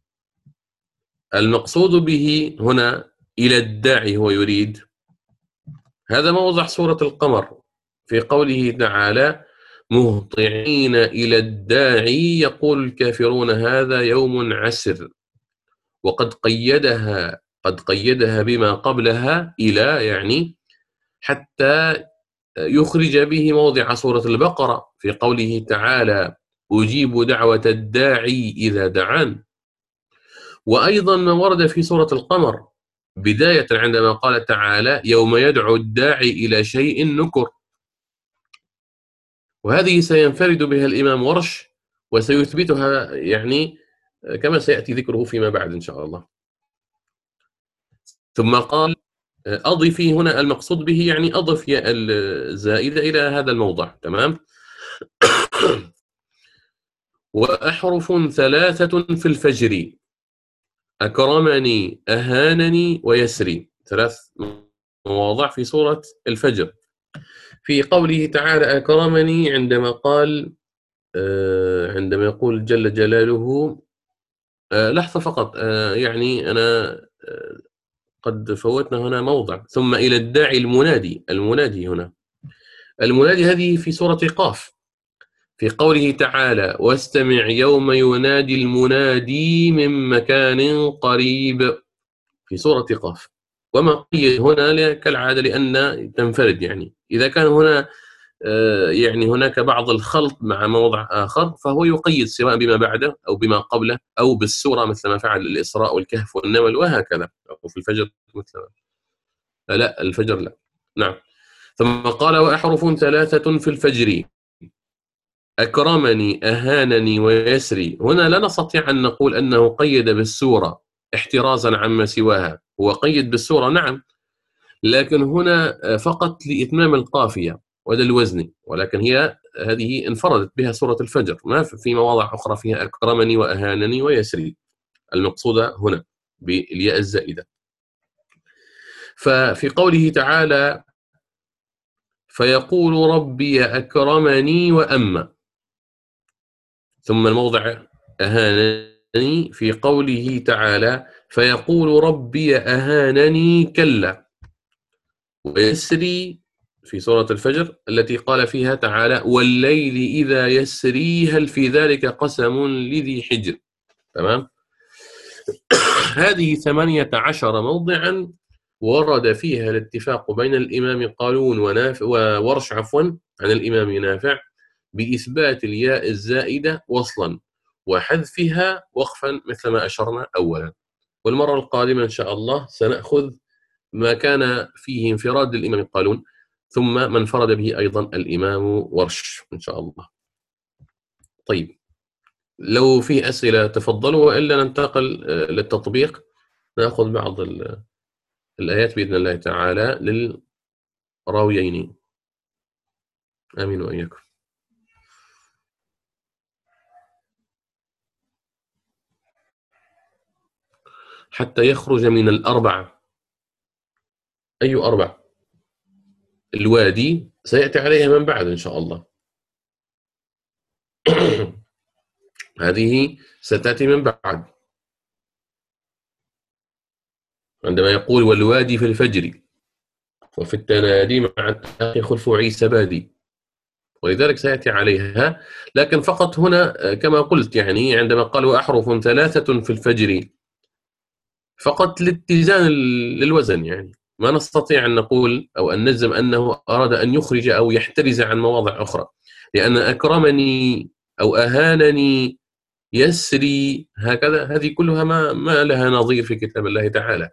المقصود به هنا إلى الداعي، هو يريد، هذا موضع سورة القمر في قوله تعالى مهطعين إلى الداعي يقول الكافرون هذا يوم عسر، وقد قيدها بما قبلها إلى، يعني حتى يخرج به موضع سورة البقرة في قوله تعالى أجيب دعوة الداعي إذا دعان، وأيضا ما ورد في سورة القمر بداية عندما قال تعالى يوم يدعو الداعي إلى شيء نكر، وهذه سينفرد بها الإمام ورش، وسيثبتها يعني كما سيأتي ذكره فيما بعد إن شاء الله. ثم قال أضفي، هنا المقصود به يعني أضف ياء الزائدة إلى هذا الموضع، تمام. وأحرف ثلاثة في الفجر، أكرمني أهانني ويسري، ثلاث مواضع في سورة الفجر. في قوله تعالى أكرمني، عندما قال عندما يقول جل جلاله، لحظة فقط، يعني أنا قد فوتنا هنا موضع. ثم إلى الداعي المنادي، المنادي هنا، المنادي هذه في سورة قاف، في قوله تعالى واستمع يوم ينادي المنادي من مكان قريب، في سورة قاف. وما قيد هنا كالعادة لأن تنفرد، يعني إذا كان هنا يعني هناك بعض الخلط مع موضع آخر فهو يقيد سواء بما بعده أو بما قبله أو بالسورة، مثل ما فعل الإسراء والكهف والنمل وهكذا، أو في الفجر مثل لا الفجر لا، نعم. ثم قال وأحرف ثلاثة في الفجر، أكرمني أهانني ويسري. هنا لا نستطيع أن نقول أنه قيد بالسورة احترازا عما سواها، هو قيد بالسورة نعم، لكن هنا فقط لإتمام القافية وده الوزن، ولكن هي هذه انفردت بها سورة الفجر، ما في مواضع أخرى فيها أكرمني وأهانني ويسري، المقصودة هنا بالياء الزائدة. ففي قوله تعالى فيقول ربي أكرمني وأما، ثم الموضع أهانني في قوله تعالى فيقول ربي أهانني كلا، ويسري في سورة الفجر التي قال فيها تعالى والليل إذا يسري هل في ذلك قسم لذي حجر، تمام. هذه 18 موضعا ورد فيها الاتفاق بين الإمام قالون وورش عن الإمام نافع بإثبات الياء الزائدة وصلا وحذفها وقفا مثل ما أشرنا أولا. والمرة القادمة إن شاء الله سنأخذ ما كان فيه انفراد للإمام قالون ثم من انفرد به أيضا الإمام ورش إن شاء الله. طيب، لو في أسئلة تفضلوا، وإلا ننتقل للتطبيق، نأخذ بعض الآيات بإذن الله تعالى للراويين. آمين وإياكم. حتى يخرج من الأربعة. أي أربع؟ الوادي سيأتي عليها من بعد إن شاء الله. هذه ستأتي من بعد، عندما يقول والوادي في الفجر وفي التنادي مع التاقي خلف عيسى بادي، ولذلك سيأتي عليها. لكن فقط هنا كما قلت يعني عندما قال وأحرف ثلاثة في الفجر فقط لاتزان للوزن، يعني ما نستطيع أن نقول أو أن نجزم أنه أراد أن يخرج أو يحترز عن مواضع أخرى، لأن أكرمني أو أهانني يسري هكذا هذه كلها ما لها نظير في كتاب الله تعالى.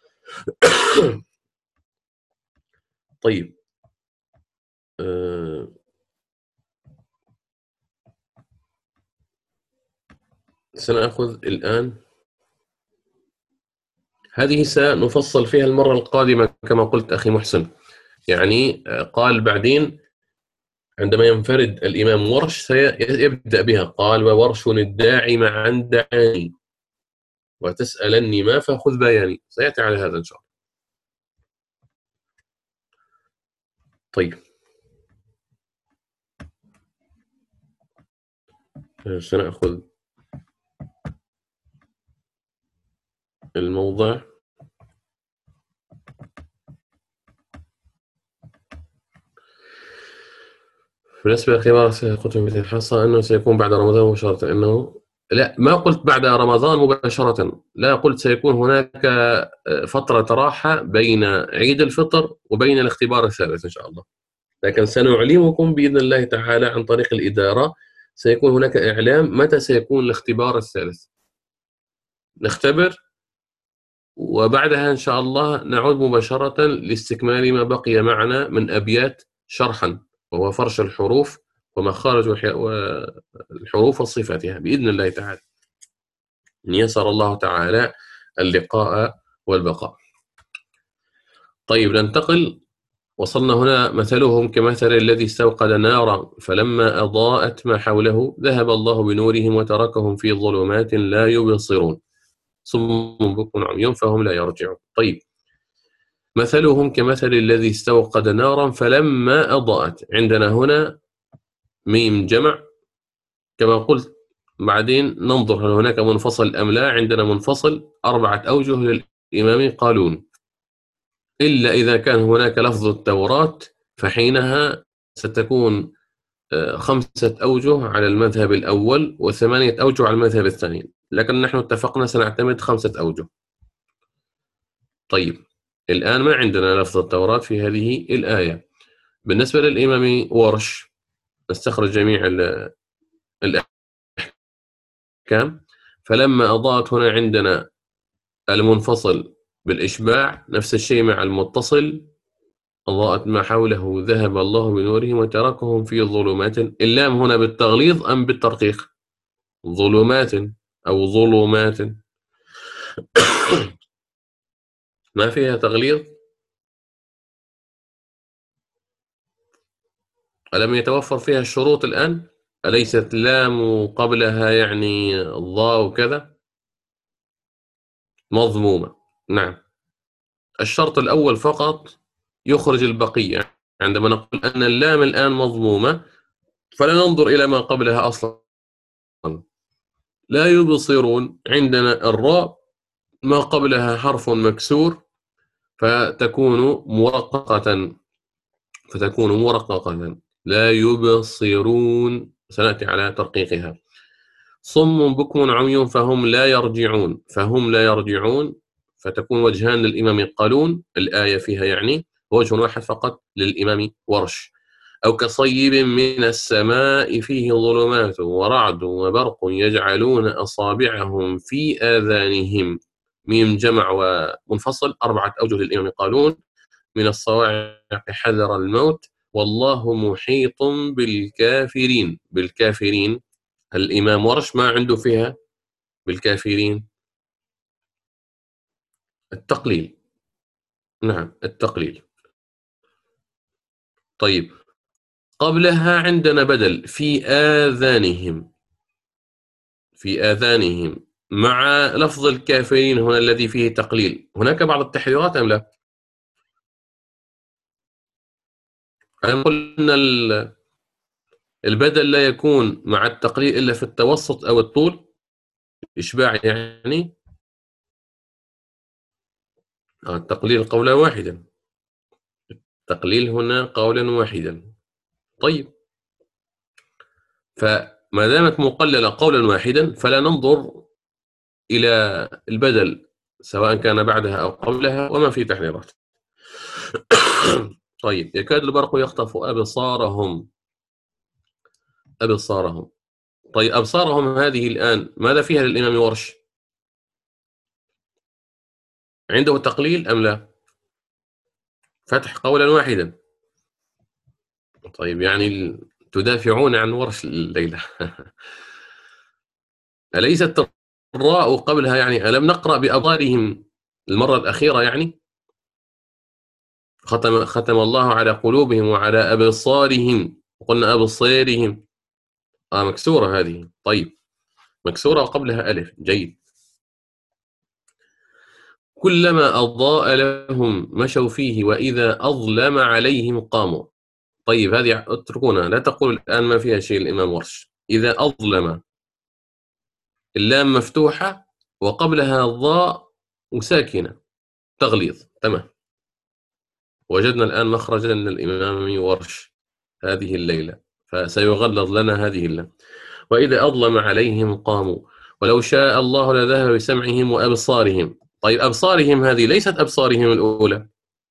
طيب، سنأخذ الآن هذه سنفصل فيها المرة القادمة كما قلت أخي محسن، يعني قال بعدين عندما ينفرد الإمام ورش سيبدأ بها، قال وورش الداعي مع دعاني وتسألني ما فأخذ بياني، سيأتي على هذا إن شاء الله. طيب، سنأخذ الموضع بالنسبة لخبار كتب مثل الحصة أنه سيكون بعد رمضان مباشرة، أنه لا، ما قلت بعد رمضان مباشرة، لا، قلت سيكون هناك فترة راحة بين عيد الفطر وبين الاختبار الثالث إن شاء الله، لكن سنعلمكم بإذن الله تعالى عن طريق الإدارة، سيكون هناك إعلام متى سيكون الاختبار الثالث، نختبر وبعدها إن شاء الله نعود مباشرة لاستكمال ما بقي معنا من أبيات شرحا، وهو فرش الحروف ومخارج الحروف وصفاتها بإذن الله تعالى، إن يسر الله تعالى اللقاء والبقاء. طيب ننتقل. وصلنا هنا: مثلهم كمثل الذي استوقد نارا فلما أضاءت ما حوله ذهب الله بنورهم وتركهم في ظلمات لا يبصرون صم بكم عمي فهم لا يرجعون. طيب، مثلهم كمثل الذي استوقد نارا فلما أضاءت، عندنا هنا ميم جمع كما قلت، بعدين ننظر هل هناك منفصل أم لا. عندنا منفصل 4 أوجه للإمام قالون، إلا إذا كان هناك لفظ التوراة فحينها ستكون 5 أوجه على المذهب الأول و8 أوجه على المذهب الثاني، لكن نحن اتفقنا سنعتمد 5 أوجه. طيب، الآن ما عندنا لفظ التوراة في هذه الآية. بالنسبة للإمام ورش نستخرج جميع الأحكام. فلما أضاءت هنا عندنا المنفصل بالإشباع، نفس الشيء مع المتصل أضاءت ما حوله ذهب الله بنورهم وتركهم في ظلمات. اللام هنا بالتغليظ أم بالترقيق؟ ظلمات أو ظلمات ما فيها تغليظ. ألم يتوفر فيها الشروط الآن؟ أليست لام قبلها يعني الضاء وكذا مضمومة؟ نعم، الشرط الأول فقط يخرج البقية. عندما نقول أن اللام الآن مضمومة فلا ننظر إلى ما قبلها أصلا. لا يبصرون، عندنا الراء ما قبلها حرف مكسور فتكون مرققة لا يبصرون، سنأتي على ترقيقها. صم بكم عمي فهم لا يرجعون، فتكون وجهان للإمام قالون، الآية فيها يعني وجه واحد فقط للإمام ورش. أو كصيب من السماء فيه ظلمات ورعد وبرق يجعلون أصابعهم في آذانهم. ميم جمع ومنفصل 4 أوجه للإمام قالون: من الصواعق حذر الموت والله محيط بالكافرين. بالكافرين الإمام ورش ما عنده فيها بالكافرين التقليل. نعم، التقليل. طيب، قبلها عندنا بدل في آذانهم، في آذانهم مع لفظ الكافرين هنا الذي فيه تقليل. هناك بعض التحريرات أم لا؟ قلنا البدل لا يكون مع التقليل إلا في التوسط أو الطول، إشباع يعني. التقليل قولا واحدا، التقليل هنا قولا واحدا. طيب، فما دامت مقللة قولا واحدا فلا ننظر إلى البدل سواء كان بعدها أو قبلها وما في تحريرات. طيب، يكاد البرق يخطف أبصارهم. طيب، أبصارهم هذه الآن ماذا فيها للإمام ورش؟ عنده تقليل أم لا؟ فتح قولا واحدا. طيب، يعني تدافعون عن ورش الليلة. أليست الراء قبلها يعني ألم نقرأ بأبصارهم المرة الأخيرة يعني ختم الله على قلوبهم وعلى أبصارهم، وقلنا أبصارهم مكسورة هذه. طيب، مكسورة وقبلها ألف، جيد. كلما أضاء لهم مشوا فيه وإذا أظلم عليهم قاموا. طيب، هذه اتركونا، لا تقول الآن ما فيها شيء الإمام ورش. إذا أظلم اللام مفتوحة وقبلها الضاء وساكنة تغليظ، تمام. وجدنا الآن مخرجا للإمام ورش هذه الليلة، فسيغلظ لنا هذه اللام. وإذا أظلم عليهم قاموا ولو شاء الله لذهب بسمعهم وأبصارهم. طيب، أبصارهم هذه ليست أبصارهم الأولى،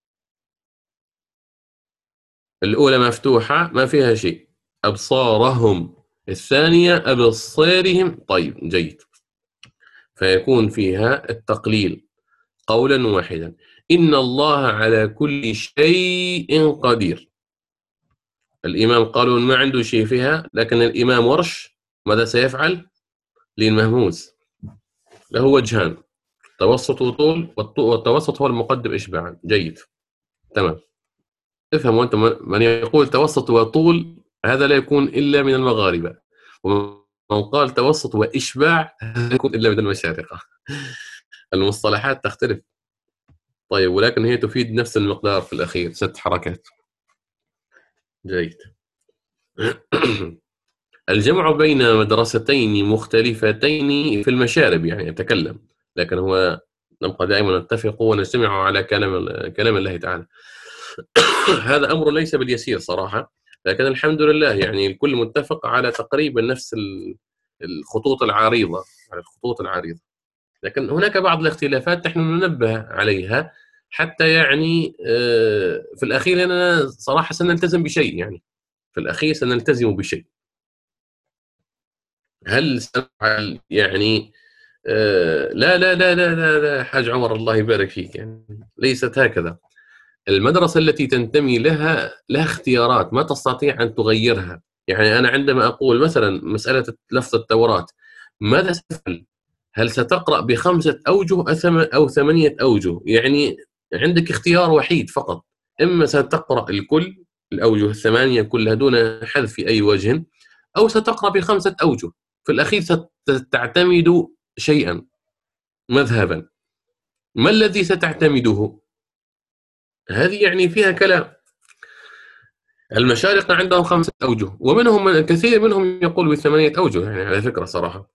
الأولى مفتوحة ما فيها شيء، أبصارهم الثانية أبصارهم. طيب، جيد، فيكون فيها التقليل قولا واحدا: إن الله على كل شيء قدير. الإمام قالون ما عنده شيء فيها، لكن الإمام ورش ماذا سيفعل؟ لين مهموز له وجهان، توسط وطول، والتوسط هو المقدم إشباعا. جيد، تمام. افهموا أنتم، من يقول توسط وطول هذا لا يكون إلا من المغاربة، ومن قال توسط وإشباع لا يكون إلا من المشارقة. المصطلحات تختلف. طيب، ولكن هي تفيد نفس المقدار في الأخير، 6 حركات. جيد. الجمع بين مدرستين مختلفتين في المشارب، يعني يتكلم، لكن هو نبقى دائما نتفق ونجتمع على كلام الله تعالى. هذا أمر ليس باليسير صراحة، لكن الحمد لله يعني الكل متفق على تقريبا نفس الخطوط العريضة، على الخطوط العريضة. لكن هناك بعض الاختلافات نحن ننبه عليها، حتى يعني في الأخير أنا صراحة سنلتزم بشيء، يعني في الأخير سنلتزم بشيء. هل سنفعل يعني لا لا لا لا لا لا حاج عمر الله يبارك فيك، يعني ليست هكذا. المدرسة التي تنتمي لها اختيارات ما تستطيع أن تغيرها. يعني أنا عندما أقول مثلا مسألة لفظ التوراة، ماذا ستفعل؟ هل ستقرأ ب5 أوجه أو 8 أوجه؟ يعني عندك اختيار وحيد فقط، إما ستقرأ الكل، الأوجه 8 كلها دون حذف أي وجه، أو ستقرأ ب5 أوجه. في الأخير ستعتمد شيئا، مذهبا. ما الذي ستعتمده؟ هذه يعني فيها كلام. المشارقة عندهم 5 أوجه، ومنهم الكثير منهم يقول ب8 أوجه، يعني على فكرة صراحة.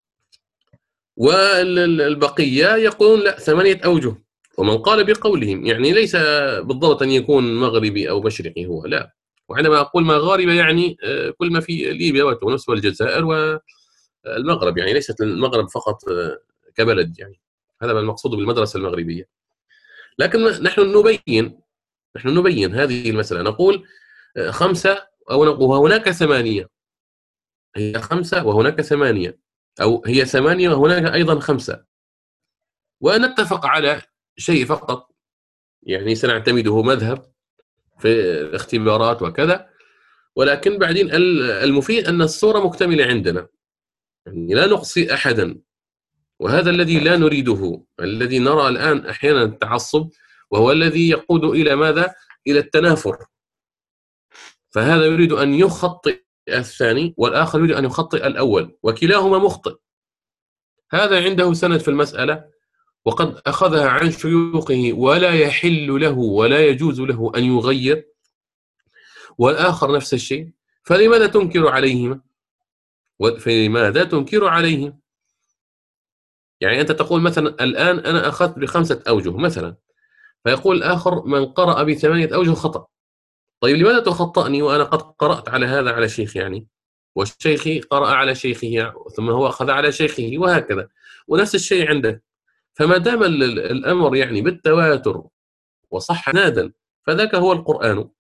والبقية يقولون لا 8 أوجه. ومن قال بقولهم يعني ليس بالضبط أن يكون مغربي أو مشرقي هو، لا. وعندما أقول مغاربة يعني كل ما في ليبيا وتونس والجزائر والمغرب، يعني ليست المغرب فقط كبلد، يعني هذا ما المقصود بالمدرسة المغربية. لكن نحن نبين هذه المسألة، نقول 5 وهناك 8، هي 5 وهناك 8، أو هي 8 وهناك أيضا 5، ونتفق على شيء فقط، يعني سنعتمده مذهب في الاختبارات وكذا. ولكن بعدين المفيد أن الصورة مكتملة عندنا، يعني لا نقصي أحدا، وهذا الذي لا نريده، الذي نرى الآن أحيانا التعصب، وهو الذي يقود إلى ماذا؟ إلى التنافر. فهذا يريد أن يخطئ الثاني، والآخر يريد أن يخطئ الأول، وكلاهما مخطئ. هذا عنده سند في المسألة وقد أخذها عن شيوخه، ولا يحل له ولا يجوز له أن يغير، والآخر نفس الشيء. فلماذا تنكر عليهما؟ فلماذا تنكر عليهم؟ يعني أنت تقول مثلا الآن أنا أخذت ب5 أوجه مثلا، فيقول الآخر من قرأ ب8 أوجه خطأ. طيب لماذا تخطئني وأنا قد قرأت على هذا على شيخ، يعني والشيخ قرأ على شيخه ثم هو أخذ على شيخه، وهكذا. ونفس الشيء عندك. فما دام الأمر يعني بالتواتر وصح نادا، فذاك هو القرآن.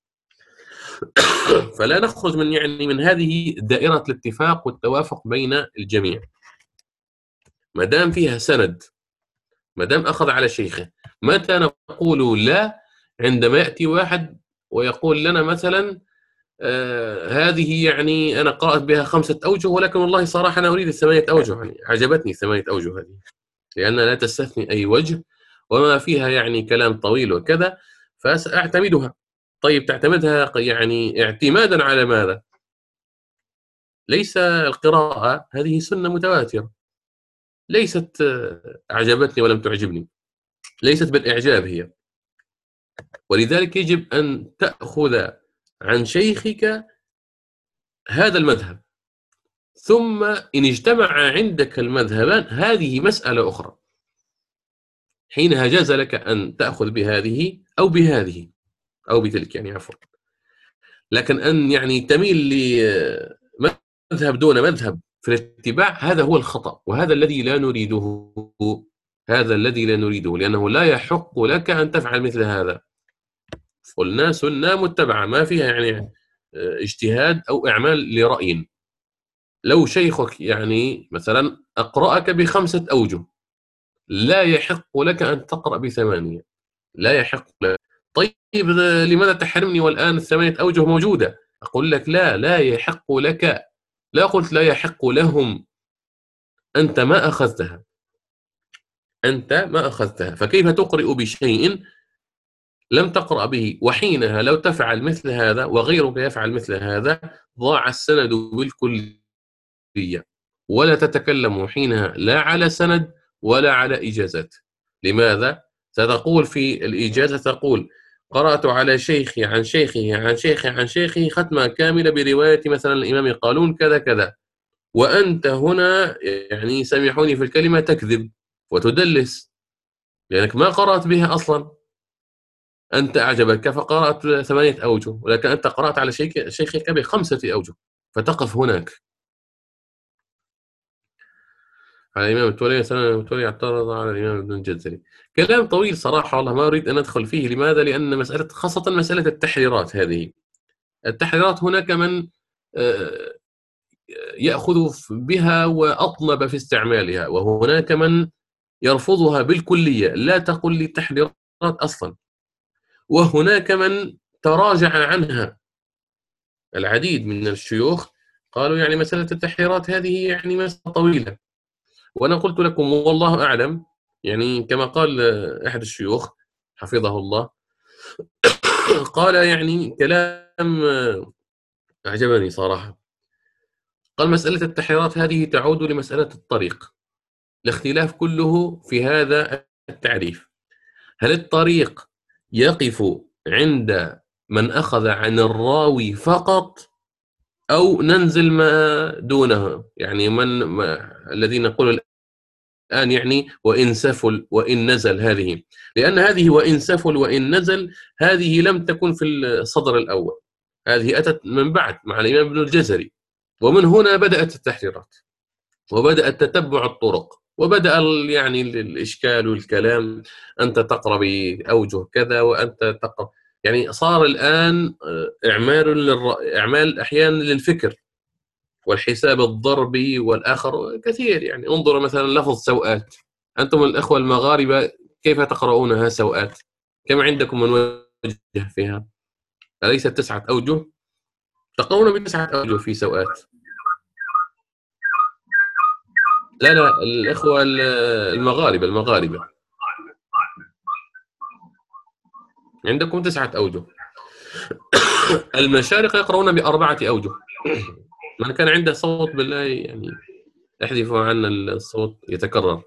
فلا نخرج من هذه دائرة الاتفاق والتوافق بين الجميع. ما دام فيها سند، ما دام أخذ على شيخه. متى نقول لا؟ عندما يأتي واحد ويقول لنا مثلا هذه يعني أنا قرأت بها 5 أوجه، ولكن والله صراحة أنا أريد 8 أوجه، يعني عجبتني 8 أوجه هذه، لأنها لا تستثني أي وجه وما فيها يعني كلام طويل وكذا، فسأعتمدها. طيب تعتمدها يعني اعتمادا على ماذا؟ ليس القراءة هذه سنة متواترة، ليست أعجبتني ولم تعجبني، ليست بالإعجاب هي. ولذلك يجب أن تأخذ عن شيخك هذا المذهب، ثم إن اجتمع عندك المذهبان هذه مسألة أخرى، حينها جاز لك أن تأخذ بهذه أو بهذه أو بتلك، يعني عفوا. لكن أن يعني تميل لمذهب دون مذهب في الاتباع، هذا هو الخطأ، وهذا الذي لا نريده، هذا الذي لا نريده، لأنه لا يحق لك أن تفعل مثل هذا. قلنا سنة متبعة ما فيها يعني اجتهاد أو إعمال لرأي. لو شيخك يعني مثلا أقرأك ب5 أوجه، لا يحق لك أن تقرأ ب8، لا يحق لك. طيب لماذا تحرمني والآن ال8 أوجه موجودة؟ أقول لك لا يحق لك، لا قلت لا يحق لهم، أنت ما أخذتها، أنت ما أخذتها، فكيف تقرئ بشيء لم تقرأ به؟ وحينها لو تفعل مثل هذا وغيرك يفعل مثل هذا ضاع السند بالكلية، ولا تتكلم حينها لا على سند ولا على إجازات. لماذا؟ ستقول في الإجازة، تقول قرأت على شيخي عن شيخه عن شيخه عن شيخه ختمة كاملة برواية مثلا الإمام قالون كذا كذا، وأنت هنا يعني سامحوني في الكلمة تكذب وتدلس، لأنك ما قرأت بها أصلا. أنت أعجبك فقرأت 8 أوجه، ولكن أنت قرأت على شيخك ب5 أوجه، فتقف هناك. على الإمام التولي سنة التولي اعترض على الإمام ابن الجزري. كلام طويل صراحة، والله ما أريد أن أدخل فيه. لماذا؟ لأن مسألة، خاصة مسألة التحريرات هذه، التحريرات هناك من آه، يأخذ بها وأطنب في استعمالها، وهناك من يرفضها بالكلية، لا تقل لي تحريرات أصلا، وهناك من تراجع عنها. العديد من الشيوخ قالوا يعني مسألة التحريرات هذه يعني مسألة طويلة. وأنا قلت لكم والله أعلم، يعني كما قال أحد الشيوخ حفظه الله، قال يعني كلام أعجبني صراحة. قال مسألة التحريرات هذه تعود لمسألة الطريق، الاختلاف كله في هذا التعريف. هل الطريق يقف عند من أخذ عن الراوي فقط، أو ننزل ما دونه، يعني الذين نقول الآن يعني وإن سفل وإن نزل، هذه، لأن هذه وإن سفل وإن نزل هذه لم تكن في الصدر الأول، هذه أتت من بعد مع الإمام ابن الجزري، ومن هنا بدأت التحريرات وبدأ تتبع الطرق، وبدأ يعني الإشكال والكلام، أنت تقرأ بأوجه كذا وأنت تقرأ، يعني صار الآن إعمال أحيانا للفكر والحساب الضربي والآخر كثير. يعني انظر مثلا لفظ سوءات، أنتم الأخوة المغاربة كيف تقرؤونها سوءات؟ كم عندكم من وجه فيها؟ أليست 9 أوجه؟ تقرؤون ب9 أوجه في سوءات. لا الأخوة المغاربة عندكم 9 أوجه. المشارقة يقرؤون ب4 أوجه. من كان عنده صوت بالله يعني احذفوا عنا الصوت يتكرر.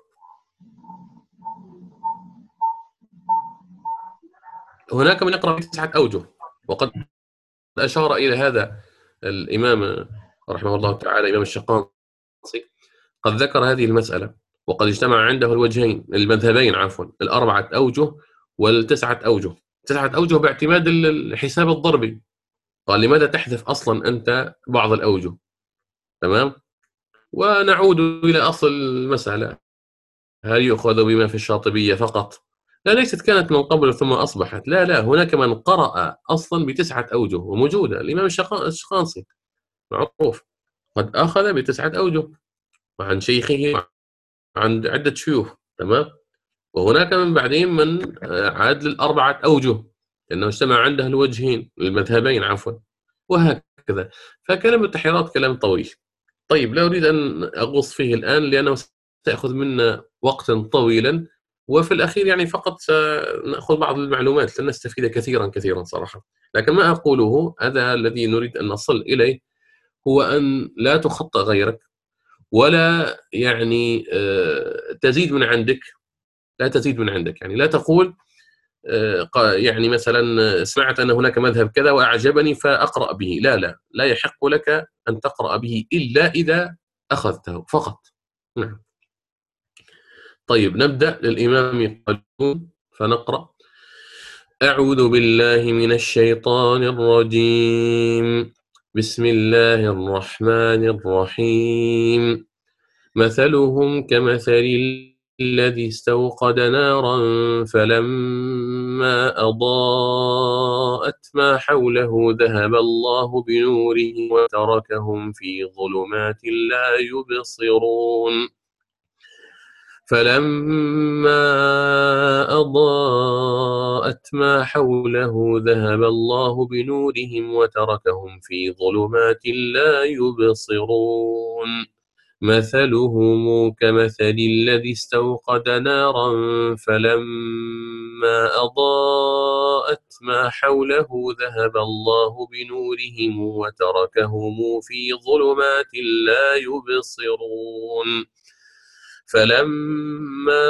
هناك من يقرأ ب9 أوجه، وقد أشار إلى هذا الإمام رحمه الله تعالى، إمام الشقاصي، قد ذكر هذه المسألة، وقد اجتمع عنده الوجهين، المذهبين عفوا، ال4 أوجه وال9 أوجه. 9 أوجه باعتماد الحساب الضربي. قال لماذا تحذف أصلا أنت بعض الأوجه؟ تمام. ونعود إلى أصل المسألة، هل يؤخذ بما في الشاطبية فقط؟ لا، ليست كانت من قبل ثم أصبحت، لا هناك من قرأ أصلا ب9 أوجه وموجودة. الإمام الشقاصي معروف، قد أخذ ب9 أوجه وعن شيخه وعن عدة شيوخ. تمام. وهناك من بعدهم من عاد ل4 أوجه، لأنه اجتمع عنده الوجهين، المذهبين عفوا، وهكذا. فكلام التحريرات كلام طويل. طيب لا أريد أن أغوص فيه الآن لأنه سيأخذ منا وقتا طويلا، وفي الأخير يعني فقط سنأخذ بعض المعلومات، لن نستفيد كثيرا صراحة. لكن ما أقوله هذا الذي نريد أن نصل إليه، هو أن لا تخطئ غيرك، ولا يعني تزيد من عندك، لا تزيد من عندك. يعني لا تقول يعني مثلا سمعت أن هناك مذهب كذا وأعجبني فأقرأ به، لا يحق لك أن تقرأ به إلا إذا أخذته فقط. نعم. طيب نبدأ. للإمام يقولون فنقرأ: أعوذ بالله من الشيطان الرجيم، بسم الله الرحمن الرحيم. مثلهم كمثل الذي استوقد نارا فلما أضاءت ما حوله ذهب الله بنورهم وتركهم في ظلمات لا يبصرون. فلما أضاءت ما حوله ذهب الله بنورهم وتركهم في ظلمات لا يبصرون مثلهم كمثل الذي استوقد نارا فلما أضاءت ما حوله ذهب الله بنورهم وتركهم في ظلمات لا يبصرون فلما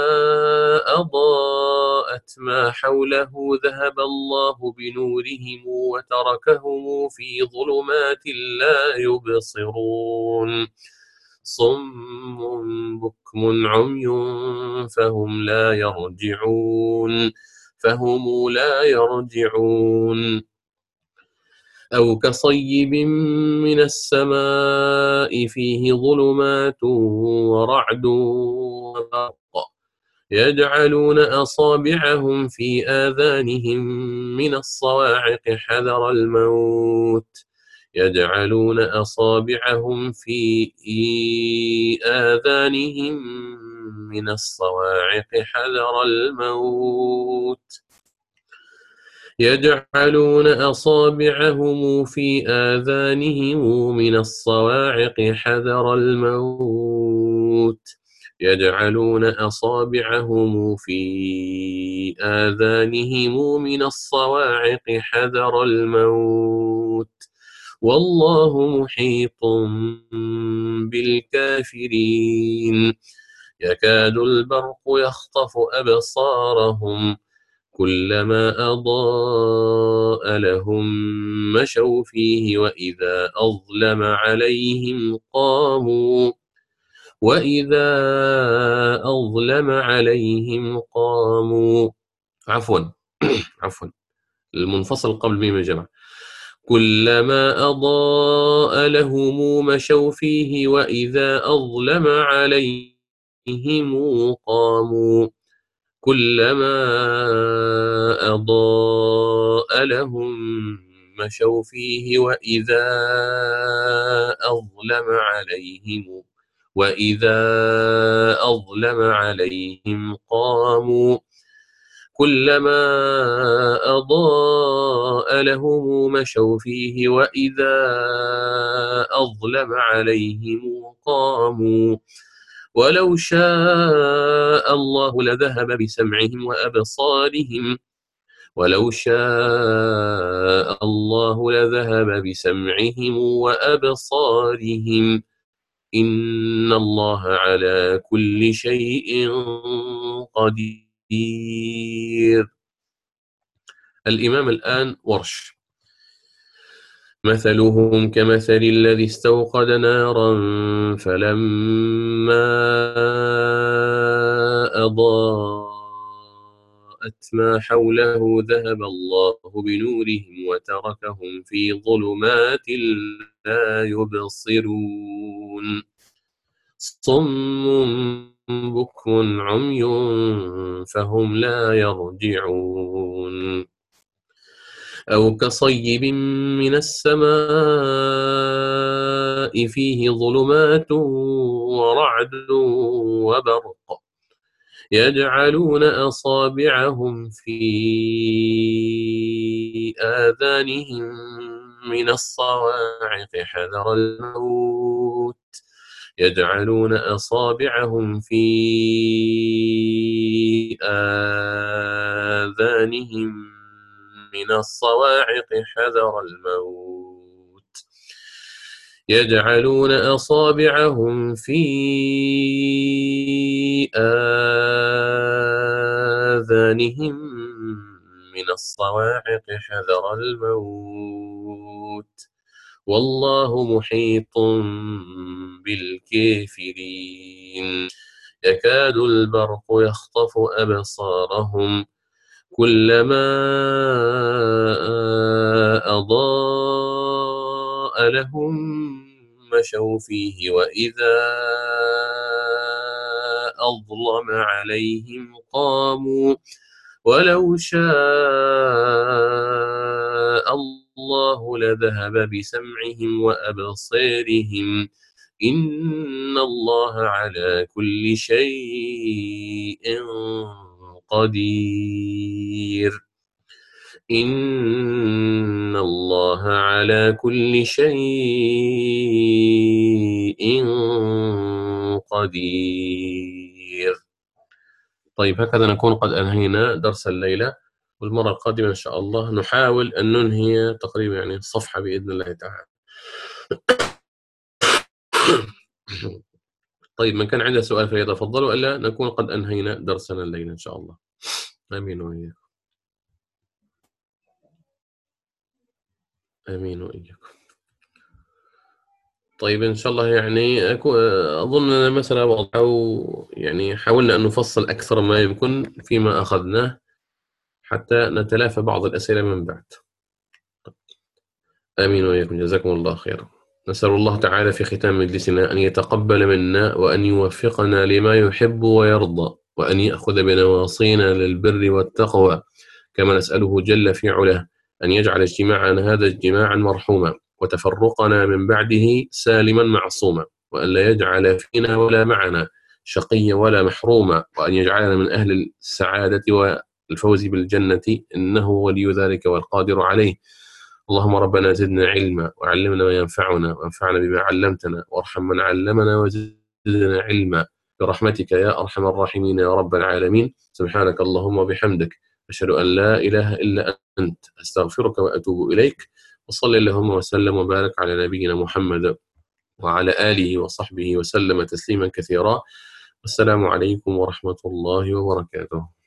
أضاءت ما حوله ذهب الله بنورهم وتركهم في ظلمات لا يبصرون صم بكم عمي فهم لا يرجعون أو كصيب من السماء فيه ظلمات ورعد وبرق يجعلون أصابعهم في آذانهم من الصواعق حذر الموت يجعلون أصابعهم في آذانهم من الصواعق حذر الموت والله محيط بالكافرين يكاد البرق يخطف أبصارهم كلما أضاء لهم مشوا فيه وإذا أظلم عليهم قاموا عفوا المنفصل قبل ميم الجمع كلما أضاء لهم مشوا فيه وإذا أظلم عليهم قاموا ولو شاء الله لذهب بسمعهم وأبصارهم إن الله على كل شيء قدير. الإمام الآن ورش. مثلهم كمثل الذي استوقد نارا فلما أضاءت ما حوله ذهب الله بنورهم وتركهم في ظلمات لا يبصرون صم بكم عمي فهم لا يرجعون أو كصيب من السماء فيه ظلمات ورعد وبرق يجعلون أصابعهم في آذانهم من الصواعق حذر الموت يجعلون أصابعهم في آذانهم من الصواعق حذر الموت والله محيط بالكافرين يكاد البرق يخطف أبصارهم كلما أضاء لهم مشوا فيه وإذا أظلم عليهم قاموا ولو شاء الله لذهب بسمعهم وأبصارهم إن الله على كل شيء قدير. إن الله على كل شيء قدير. طيب هكذا نكون قد أنهينا درس الليلة، والمرة القادمة إن شاء الله نحاول أن ننهي تقريبا يعني صفحة بإذن الله تعالى. طيب من كان عنده سؤال فليتفضل، وإلا نكون قد أنهينا درسنا الليلة إن شاء الله. آمين وإياكم. آمين وإياكم. طيب إن شاء الله يعني أظن مثلا أو يعني حاولنا أن نفصل أكثر ما يمكن فيما أخذناه حتى نتلافى بعض الأسئلة من بعد. آمين وإياكم، جزاكم الله خيرا. نسأل الله تعالى في ختام مجلسنا أن يتقبل منا وأن يوفقنا لما يحب ويرضى، وأن يأخذ بنواصينا للبر والتقوى، كما نسأله جل في علاه أن يجعل اجتماعنا هذا اجتماعا مرحوما، وتفرقنا من بعده سالما معصوما، وأن لا يجعل فينا ولا معنا شقيا ولا محروما، وأن يجعلنا من أهل السعادة والفوز بالجنة، إنه ولي ذلك والقادر عليه. اللهم ربنا زدنا علما وعلمنا ما ينفعنا وانفعنا بما علمتنا، وارحم من علمنا وزدنا علما برحمتك يا أرحم الراحمين يا رب العالمين. سبحانك اللهم وبحمدك، أشهد أن لا إله إلا أنت، أستغفرك وأتوب إليك. وصل اللهم وسلم وبارك على نبينا محمد وعلى آله وصحبه وسلم تسليما كثيرا. والسلام عليكم ورحمة الله وبركاته.